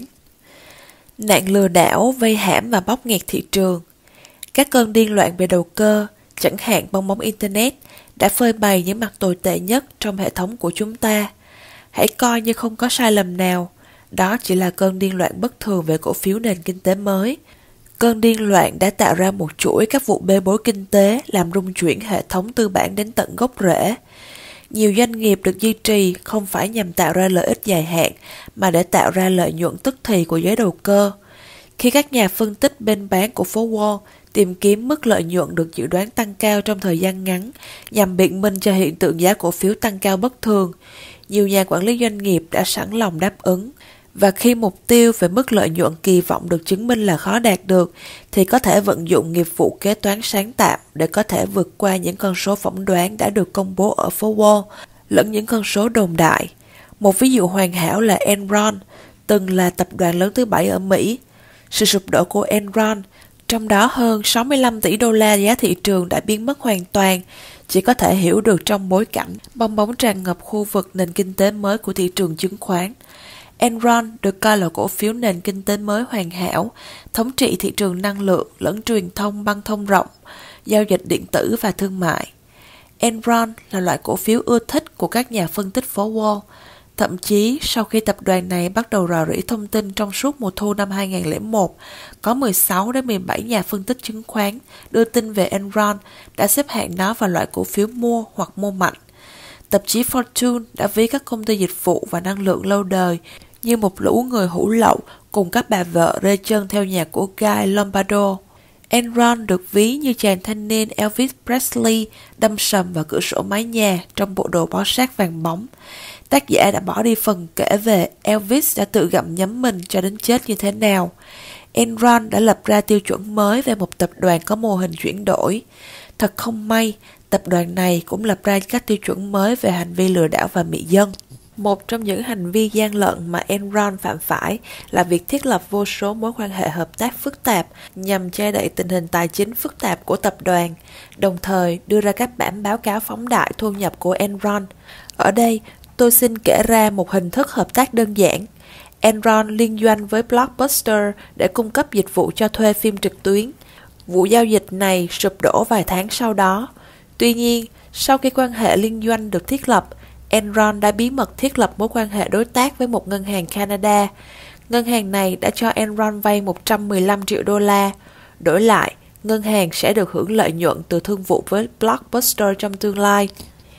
Nạn lừa đảo, vây hãm và bóp nghẹt thị trường. Các cơn điên loạn về đầu cơ, chẳng hạn bong bóng Internet, đã phơi bày những mặt tồi tệ nhất trong hệ thống của chúng ta. Hãy coi như không có sai lầm nào, đó chỉ là cơn điên loạn bất thường về cổ phiếu nền kinh tế mới. Cơn điên loạn đã tạo ra một chuỗi các vụ bê bối kinh tế làm rung chuyển hệ thống tư bản đến tận gốc rễ. Nhiều doanh nghiệp được duy trì không phải nhằm tạo ra lợi ích dài hạn mà để tạo ra lợi nhuận tức thì của giới đầu cơ. Khi các nhà phân tích bên bán của phố Wall tìm kiếm mức lợi nhuận được dự đoán tăng cao trong thời gian ngắn nhằm biện minh cho hiện tượng giá cổ phiếu tăng cao bất thường, nhiều nhà quản lý doanh nghiệp đã sẵn lòng đáp ứng. Và khi mục tiêu về mức lợi nhuận kỳ vọng được chứng minh là khó đạt được, thì có thể vận dụng nghiệp vụ kế toán sáng tạo để có thể vượt qua những con số phỏng đoán đã được công bố ở phố Wall, lẫn những con số đồn đại. Một ví dụ hoàn hảo là Enron, từng là tập đoàn lớn thứ bảy ở Mỹ. Sự sụp đổ của Enron, trong đó hơn sáu mươi lăm tỷ đô la giá thị trường đã biến mất hoàn toàn, chỉ có thể hiểu được trong bối cảnh bong bóng tràn ngập khu vực nền kinh tế mới của thị trường chứng khoán. Enron được coi là cổ phiếu nền kinh tế mới hoàn hảo, thống trị thị trường năng lượng lẫn truyền thông băng thông rộng, giao dịch điện tử và thương mại. Enron là loại cổ phiếu ưa thích của các nhà phân tích phố Wall. Thậm chí, sau khi tập đoàn này bắt đầu rò rỉ thông tin trong suốt mùa thu năm hai nghìn không trăm lẻ một, có mười sáu đến mười bảy nhà phân tích chứng khoán đưa tin về Enron đã xếp hạng nó vào loại cổ phiếu mua hoặc mua mạnh. Tạp chí Fortune đã ví các công ty dịch vụ và năng lượng lâu đời như một lũ người hủ lậu cùng các bà vợ rê chân theo nhạc của Guy Lombardo. Enron được ví như chàng thanh niên Elvis Presley đâm sầm vào cửa sổ mái nhà trong bộ đồ bó sát vàng bóng. Tác giả đã bỏ đi phần kể về Elvis đã tự gặm nhấm mình cho đến chết như thế nào. Enron đã lập ra tiêu chuẩn mới về một tập đoàn có mô hình chuyển đổi. Thật không may, tập đoàn này cũng lập ra các tiêu chuẩn mới về hành vi lừa đảo và mị dân. Một trong những hành vi gian lận mà Enron phạm phải là việc thiết lập vô số mối quan hệ hợp tác phức tạp nhằm che đậy tình hình tài chính phức tạp của tập đoàn, đồng thời đưa ra các bản báo cáo phóng đại thu nhập của Enron. Ở đây, tôi xin kể ra một hình thức hợp tác đơn giản. Enron liên doanh với Blockbuster để cung cấp dịch vụ cho thuê phim trực tuyến. Vụ giao dịch này sụp đổ vài tháng sau đó. Tuy nhiên, sau khi quan hệ liên doanh được thiết lập, Enron đã bí mật thiết lập mối quan hệ đối tác với một ngân hàng Canada. Ngân hàng này đã cho Enron vay một trăm mười lăm triệu đô la. Đổi lại, ngân hàng sẽ được hưởng lợi nhuận từ thương vụ với Blockbuster trong tương lai.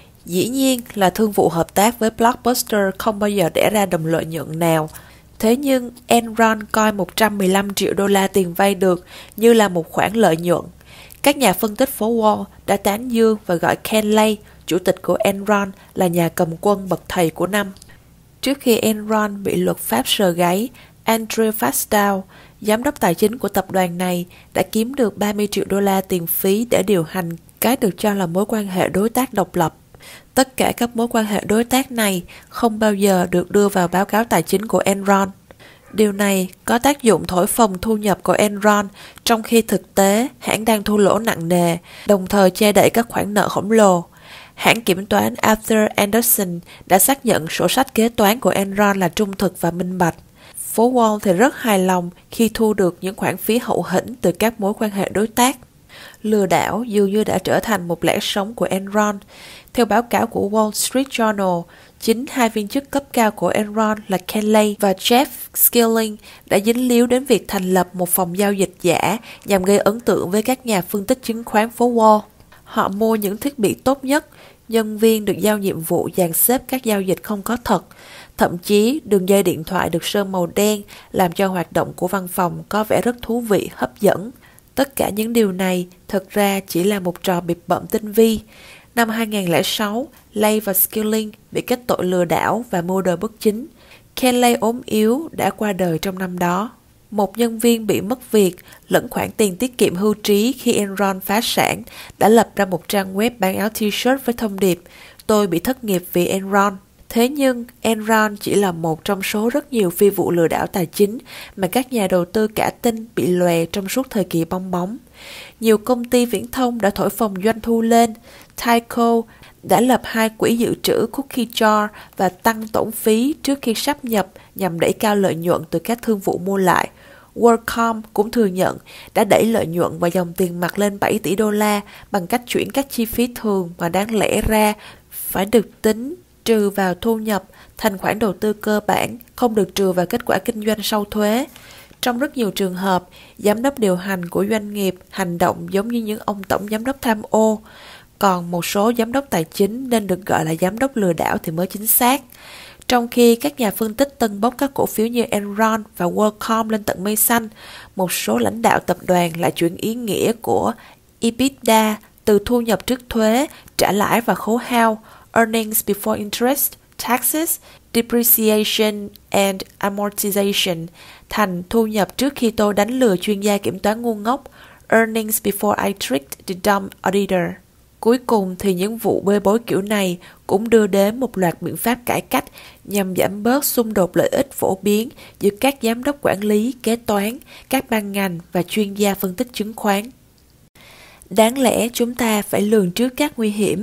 Dĩ nhiên là thương vụ hợp tác với Blockbuster không bao giờ đẻ ra đồng lợi nhuận nào. Thế nhưng Enron coi một trăm mười lăm triệu đô la tiền vay được như là một khoản lợi nhuận. Các nhà phân tích phố Wall đã tán dương và gọi Ken Lay, chủ tịch của Enron, là nhà cầm quân bậc thầy của năm. Trước khi Enron bị luật pháp sờ gáy, Andrew Fastow, giám đốc tài chính của tập đoàn này, đã kiếm được ba mươi triệu đô la tiền phí để điều hành cái được cho là mối quan hệ đối tác độc lập. Tất cả các mối quan hệ đối tác này không bao giờ được đưa vào báo cáo tài chính của Enron. Điều này có tác dụng thổi phồng thu nhập của Enron, trong khi thực tế hãng đang thua lỗ nặng nề, đồng thời che đậy các khoản nợ khổng lồ. Hãng kiểm toán Arthur Andersen đã xác nhận sổ sách kế toán của Enron là trung thực và minh bạch. Phố Wall thì rất hài lòng khi thu được những khoản phí hậu hĩnh từ các mối quan hệ đối tác. Lừa đảo dường như đã trở thành một lẽ sống của Enron. Theo báo cáo của Wall Street Journal, chính hai viên chức cấp cao của Enron là Ken Lay và Jeff Skilling đã dính líu đến việc thành lập một phòng giao dịch giả nhằm gây ấn tượng với các nhà phân tích chứng khoán phố Wall. Họ mua những thiết bị tốt nhất, nhân viên được giao nhiệm vụ dàn xếp các giao dịch không có thật. Thậm chí, đường dây điện thoại được sơn màu đen làm cho hoạt động của văn phòng có vẻ rất thú vị, hấp dẫn. Tất cả những điều này thực ra chỉ là một trò bịp bợm tinh vi. Năm hai nghìn không trăm lẻ sáu, Lay và Skilling bị kết tội lừa đảo và mưu đồ bất chính. Ken Lay ốm yếu đã qua đời trong năm đó. Một nhân viên bị mất việc lẫn khoản tiền tiết kiệm hưu trí khi Enron phá sản đã lập ra một trang web bán áo t-shirt với thông điệp "Tôi bị thất nghiệp vì Enron". Thế nhưng, Enron chỉ là một trong số rất nhiều phi vụ lừa đảo tài chính mà các nhà đầu tư cả tin bị lòe trong suốt thời kỳ bong bóng. Nhiều công ty viễn thông đã thổi phồng doanh thu lên. Tyco đã lập hai quỹ dự trữ cookie jar và tăng tổn phí trước khi sáp nhập nhằm đẩy cao lợi nhuận từ các thương vụ mua lại. WorldCom cũng thừa nhận đã đẩy lợi nhuận và dòng tiền mặt lên bảy tỷ đô la bằng cách chuyển các chi phí thường mà đáng lẽ ra phải được tính trừ vào thu nhập thành khoản đầu tư cơ bản, không được trừ vào kết quả kinh doanh sau thuế. Trong rất nhiều trường hợp, giám đốc điều hành của doanh nghiệp hành động giống như những ông tổng giám đốc tham ô, còn một số giám đốc tài chính nên được gọi là giám đốc lừa đảo thì mới chính xác. Trong khi các nhà phân tích tân bốc các cổ phiếu như Enron và WorldCom lên tận mây xanh, một số lãnh đạo tập đoàn lại chuyển ý nghĩa của EBITDA từ thu nhập trước thuế, trả lãi và khấu hao, earnings before interest, taxes, depreciation and Amortization thành thu nhập trước khi tôi đánh lừa chuyên gia kiểm toán ngu ngốc, Earnings Before I Tricked the Dumb Auditor. Cuối cùng thì những vụ bê bối kiểu này cũng đưa đến một loạt biện pháp cải cách nhằm giảm bớt xung đột lợi ích phổ biến giữa các giám đốc quản lý, kế toán, các ban ngành và chuyên gia phân tích chứng khoán. Đáng lẽ chúng ta phải lường trước các nguy hiểm.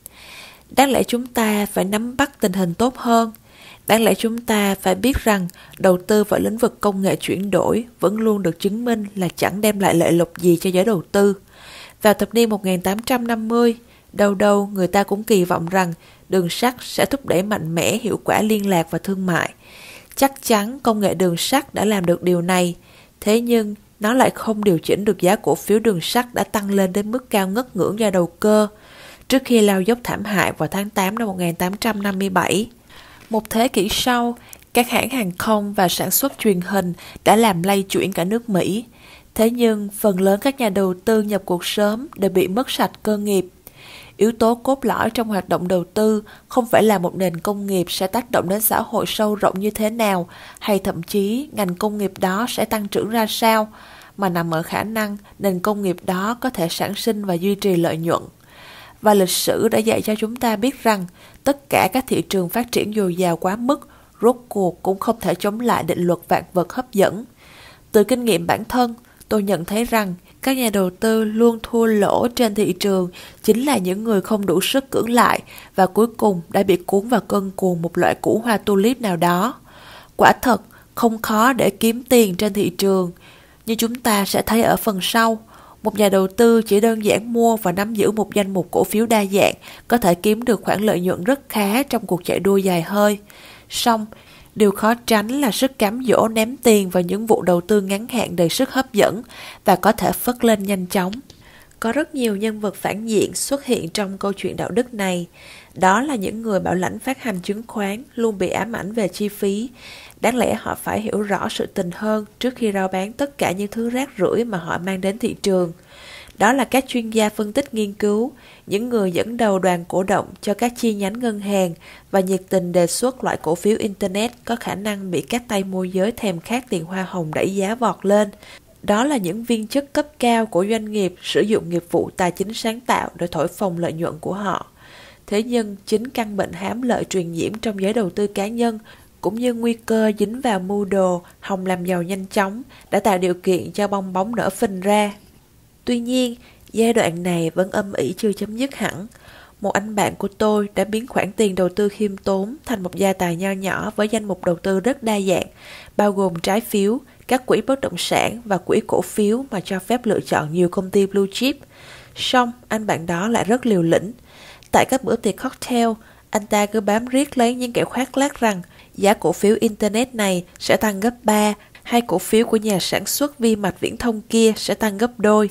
Đáng lẽ chúng ta phải nắm bắt tình hình tốt hơn. Đáng lẽ chúng ta phải biết rằng đầu tư vào lĩnh vực công nghệ chuyển đổi vẫn luôn được chứng minh là chẳng đem lại lợi lộc gì cho giới đầu tư. Vào thập niên một nghìn tám trăm năm mươi, đâu đâu người ta cũng kỳ vọng rằng đường sắt sẽ thúc đẩy mạnh mẽ hiệu quả liên lạc và thương mại. Chắc chắn công nghệ đường sắt đã làm được điều này, thế nhưng nó lại không điều chỉnh được giá cổ phiếu đường sắt đã tăng lên đến mức cao ngất ngưỡng do đầu cơ, trước khi lao dốc thảm hại vào tháng tám năm một nghìn tám trăm năm mươi bảy. Một thế kỷ sau, các hãng hàng không và sản xuất truyền hình đã làm lay chuyển cả nước Mỹ. Thế nhưng, phần lớn các nhà đầu tư nhập cuộc sớm đều bị mất sạch cơ nghiệp. Yếu tố cốt lõi trong hoạt động đầu tư không phải là một nền công nghiệp sẽ tác động đến xã hội sâu rộng như thế nào, hay thậm chí ngành công nghiệp đó sẽ tăng trưởng ra sao, mà nằm ở khả năng nền công nghiệp đó có thể sản sinh và duy trì lợi nhuận. Và lịch sử đã dạy cho chúng ta biết rằng tất cả các thị trường phát triển dồi dào quá mức, rốt cuộc cũng không thể chống lại định luật vạn vật hấp dẫn. Từ kinh nghiệm bản thân, tôi nhận thấy rằng các nhà đầu tư luôn thua lỗ trên thị trường chính là những người không đủ sức cưỡng lại và cuối cùng đã bị cuốn vào cơn cuồng một loại củ hoa tulip nào đó. Quả thật, không khó để kiếm tiền trên thị trường, như chúng ta sẽ thấy ở phần sau. Một nhà đầu tư chỉ đơn giản mua và nắm giữ một danh mục cổ phiếu đa dạng có thể kiếm được khoản lợi nhuận rất khá trong cuộc chạy đua dài hơi. Song, điều khó tránh là sức cám dỗ ném tiền vào những vụ đầu tư ngắn hạn đầy sức hấp dẫn và có thể phất lên nhanh chóng. Có rất nhiều nhân vật phản diện xuất hiện trong câu chuyện đạo đức này. Đó là những người bảo lãnh phát hành chứng khoán luôn bị ám ảnh về chi phí. Đáng lẽ họ phải hiểu rõ sự tình hơn trước khi rao bán tất cả những thứ rác rưởi mà họ mang đến thị trường. Đó là các chuyên gia phân tích nghiên cứu, những người dẫn đầu đoàn cổ động cho các chi nhánh ngân hàng và nhiệt tình đề xuất loại cổ phiếu Internet có khả năng bị các tay môi giới thèm khát tiền hoa hồng đẩy giá vọt lên. Đó là những viên chức cấp cao của doanh nghiệp sử dụng nghiệp vụ tài chính sáng tạo để thổi phồng lợi nhuận của họ. Thế nhưng chính căn bệnh hám lợi truyền nhiễm trong giới đầu tư cá nhân cũng như nguy cơ dính vào mưu đồ hòng làm giàu nhanh chóng đã tạo điều kiện cho bong bóng nở phình ra. Tuy nhiên, giai đoạn này vẫn âm ỉ chưa chấm dứt hẳn. Một anh bạn của tôi đã biến khoản tiền đầu tư khiêm tốn thành một gia tài nho nhỏ với danh mục đầu tư rất đa dạng, bao gồm trái phiếu, các quỹ bất động sản và quỹ cổ phiếu mà cho phép lựa chọn nhiều công ty blue chip. Song, anh bạn đó lại rất liều lĩnh. Tại các bữa tiệc cocktail, anh ta cứ bám riết lấy những kẻ khoác lác rằng giá cổ phiếu Internet này sẽ tăng gấp ba, hay cổ phiếu của nhà sản xuất vi mạch viễn thông kia sẽ tăng gấp đôi.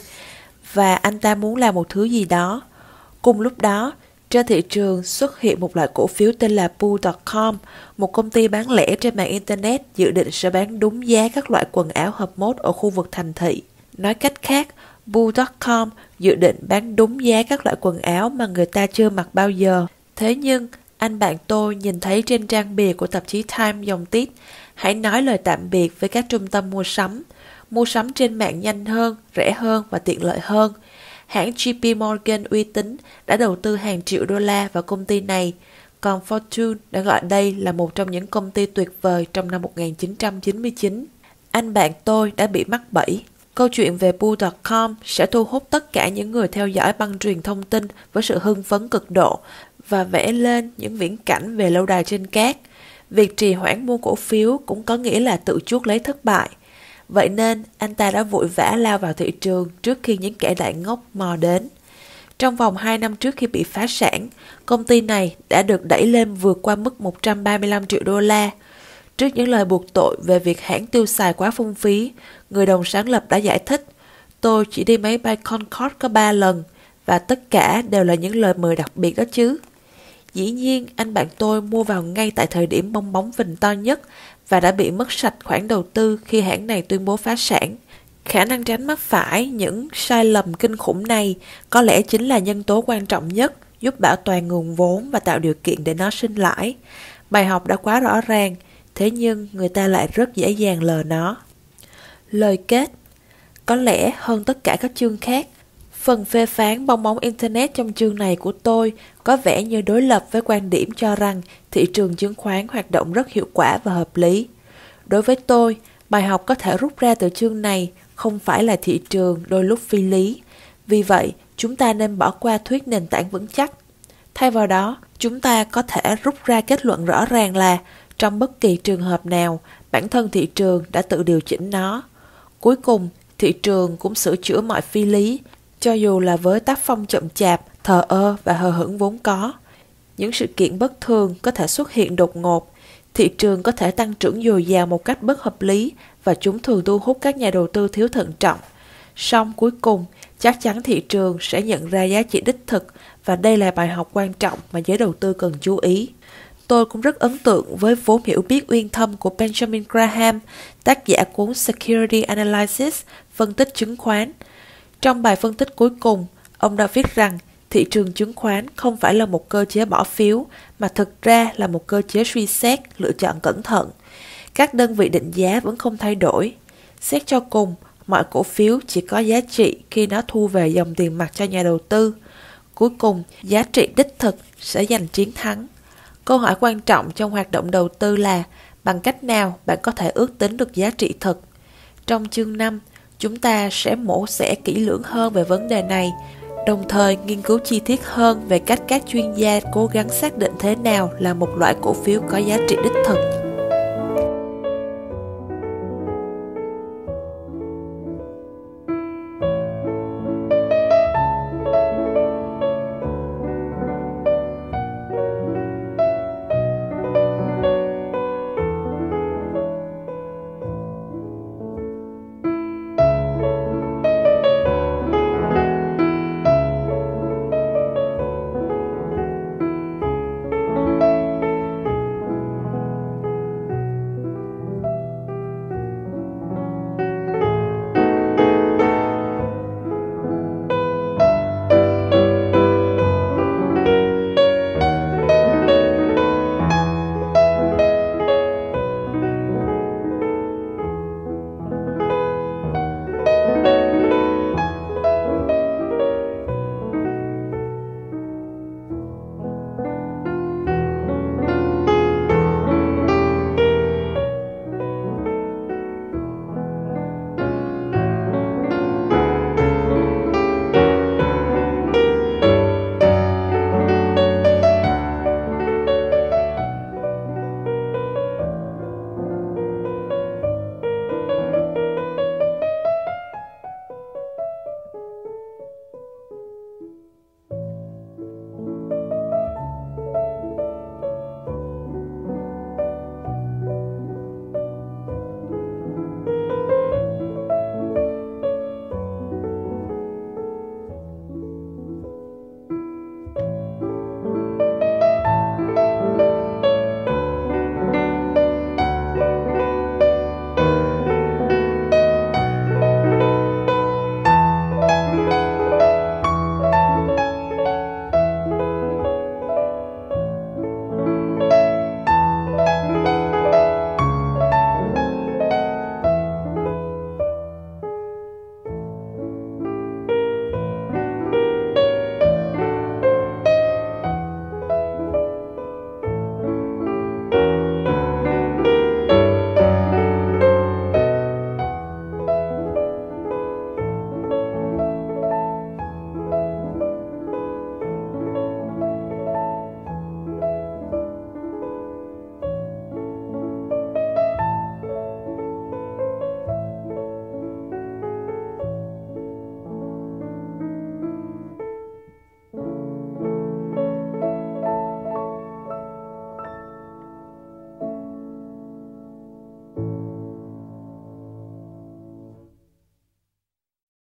Và anh ta muốn làm một thứ gì đó. Cùng lúc đó, trên thị trường xuất hiện một loại cổ phiếu tên là Boo chấm com, một công ty bán lẻ trên mạng Internet dự định sẽ bán đúng giá các loại quần áo hợp mốt ở khu vực thành thị. Nói cách khác, Boo chấm com dự định bán đúng giá các loại quần áo mà người ta chưa mặc bao giờ. Thế nhưng, anh bạn tôi nhìn thấy trên trang bìa của tạp chí Time dòng tít: hãy nói lời tạm biệt với các trung tâm mua sắm. Mua sắm trên mạng nhanh hơn, rẻ hơn và tiện lợi hơn. Hãng J P Morgan uy tín đã đầu tư hàng triệu đô la vào công ty này, còn Fortune đã gọi đây là một trong những công ty tuyệt vời trong năm một nghìn chín trăm chín mươi chín. Anh bạn tôi đã bị mắc bẫy. Câu chuyện về Boo chấm com sẽ thu hút tất cả những người theo dõi băng truyền thông tin với sự hưng phấn cực độ và vẽ lên những viễn cảnh về lâu đài trên cát. Việc trì hoãn mua cổ phiếu cũng có nghĩa là tự chuốc lấy thất bại. Vậy nên, anh ta đã vội vã lao vào thị trường trước khi những kẻ đại ngốc mò đến. Trong vòng hai năm trước khi bị phá sản, công ty này đã được đẩy lên vượt qua mức một trăm ba mươi lăm triệu đô la. Trước những lời buộc tội về việc hãng tiêu xài quá phung phí, người đồng sáng lập đã giải thích: tôi chỉ đi máy bay Concorde có ba lần, và tất cả đều là những lời mời đặc biệt đó chứ. Dĩ nhiên, anh bạn tôi mua vào ngay tại thời điểm bong bóng phình to nhất và đã bị mất sạch khoản đầu tư khi hãng này tuyên bố phá sản. Khả năng tránh mắc phải những sai lầm kinh khủng này có lẽ chính là nhân tố quan trọng nhất giúp bảo toàn nguồn vốn và tạo điều kiện để nó sinh lãi. Bài học đã quá rõ ràng, thế nhưng người ta lại rất dễ dàng lờ nó. Lời kết. Có lẽ hơn tất cả các chương khác, phần phê phán bong bóng Internet trong chương này của tôi có vẻ như đối lập với quan điểm cho rằng thị trường chứng khoán hoạt động rất hiệu quả và hợp lý. Đối với tôi, bài học có thể rút ra từ chương này không phải là thị trường đôi lúc phi lý. Vì vậy, chúng ta nên bỏ qua thuyết nền tảng vững chắc. Thay vào đó, chúng ta có thể rút ra kết luận rõ ràng là trong bất kỳ trường hợp nào, bản thân thị trường đã tự điều chỉnh nó. Cuối cùng, thị trường cũng sửa chữa mọi phi lý, cho dù là với tác phong chậm chạp, thờ ơ và hờ hững vốn có. Những sự kiện bất thường có thể xuất hiện đột ngột, thị trường có thể tăng trưởng dồi dào một cách bất hợp lý và chúng thường thu hút các nhà đầu tư thiếu thận trọng. Song cuối cùng, chắc chắn thị trường sẽ nhận ra giá trị đích thực và đây là bài học quan trọng mà giới đầu tư cần chú ý. Tôi cũng rất ấn tượng với vốn hiểu biết uyên thâm của Benjamin Graham, tác giả cuốn Security Analysis, phân tích chứng khoán. Trong bài phân tích cuối cùng, ông đã viết rằng thị trường chứng khoán không phải là một cơ chế bỏ phiếu, mà thực ra là một cơ chế suy xét, lựa chọn cẩn thận. Các đơn vị định giá vẫn không thay đổi. Xét cho cùng, mọi cổ phiếu chỉ có giá trị khi nó thu về dòng tiền mặt cho nhà đầu tư. Cuối cùng, giá trị đích thực sẽ giành chiến thắng. Câu hỏi quan trọng trong hoạt động đầu tư là bằng cách nào bạn có thể ước tính được giá trị thực? Trong chương năm, chúng ta sẽ mổ xẻ kỹ lưỡng hơn về vấn đề này, đồng thời nghiên cứu chi tiết hơn về cách các chuyên gia cố gắng xác định thế nào là một loại cổ phiếu có giá trị đích thực.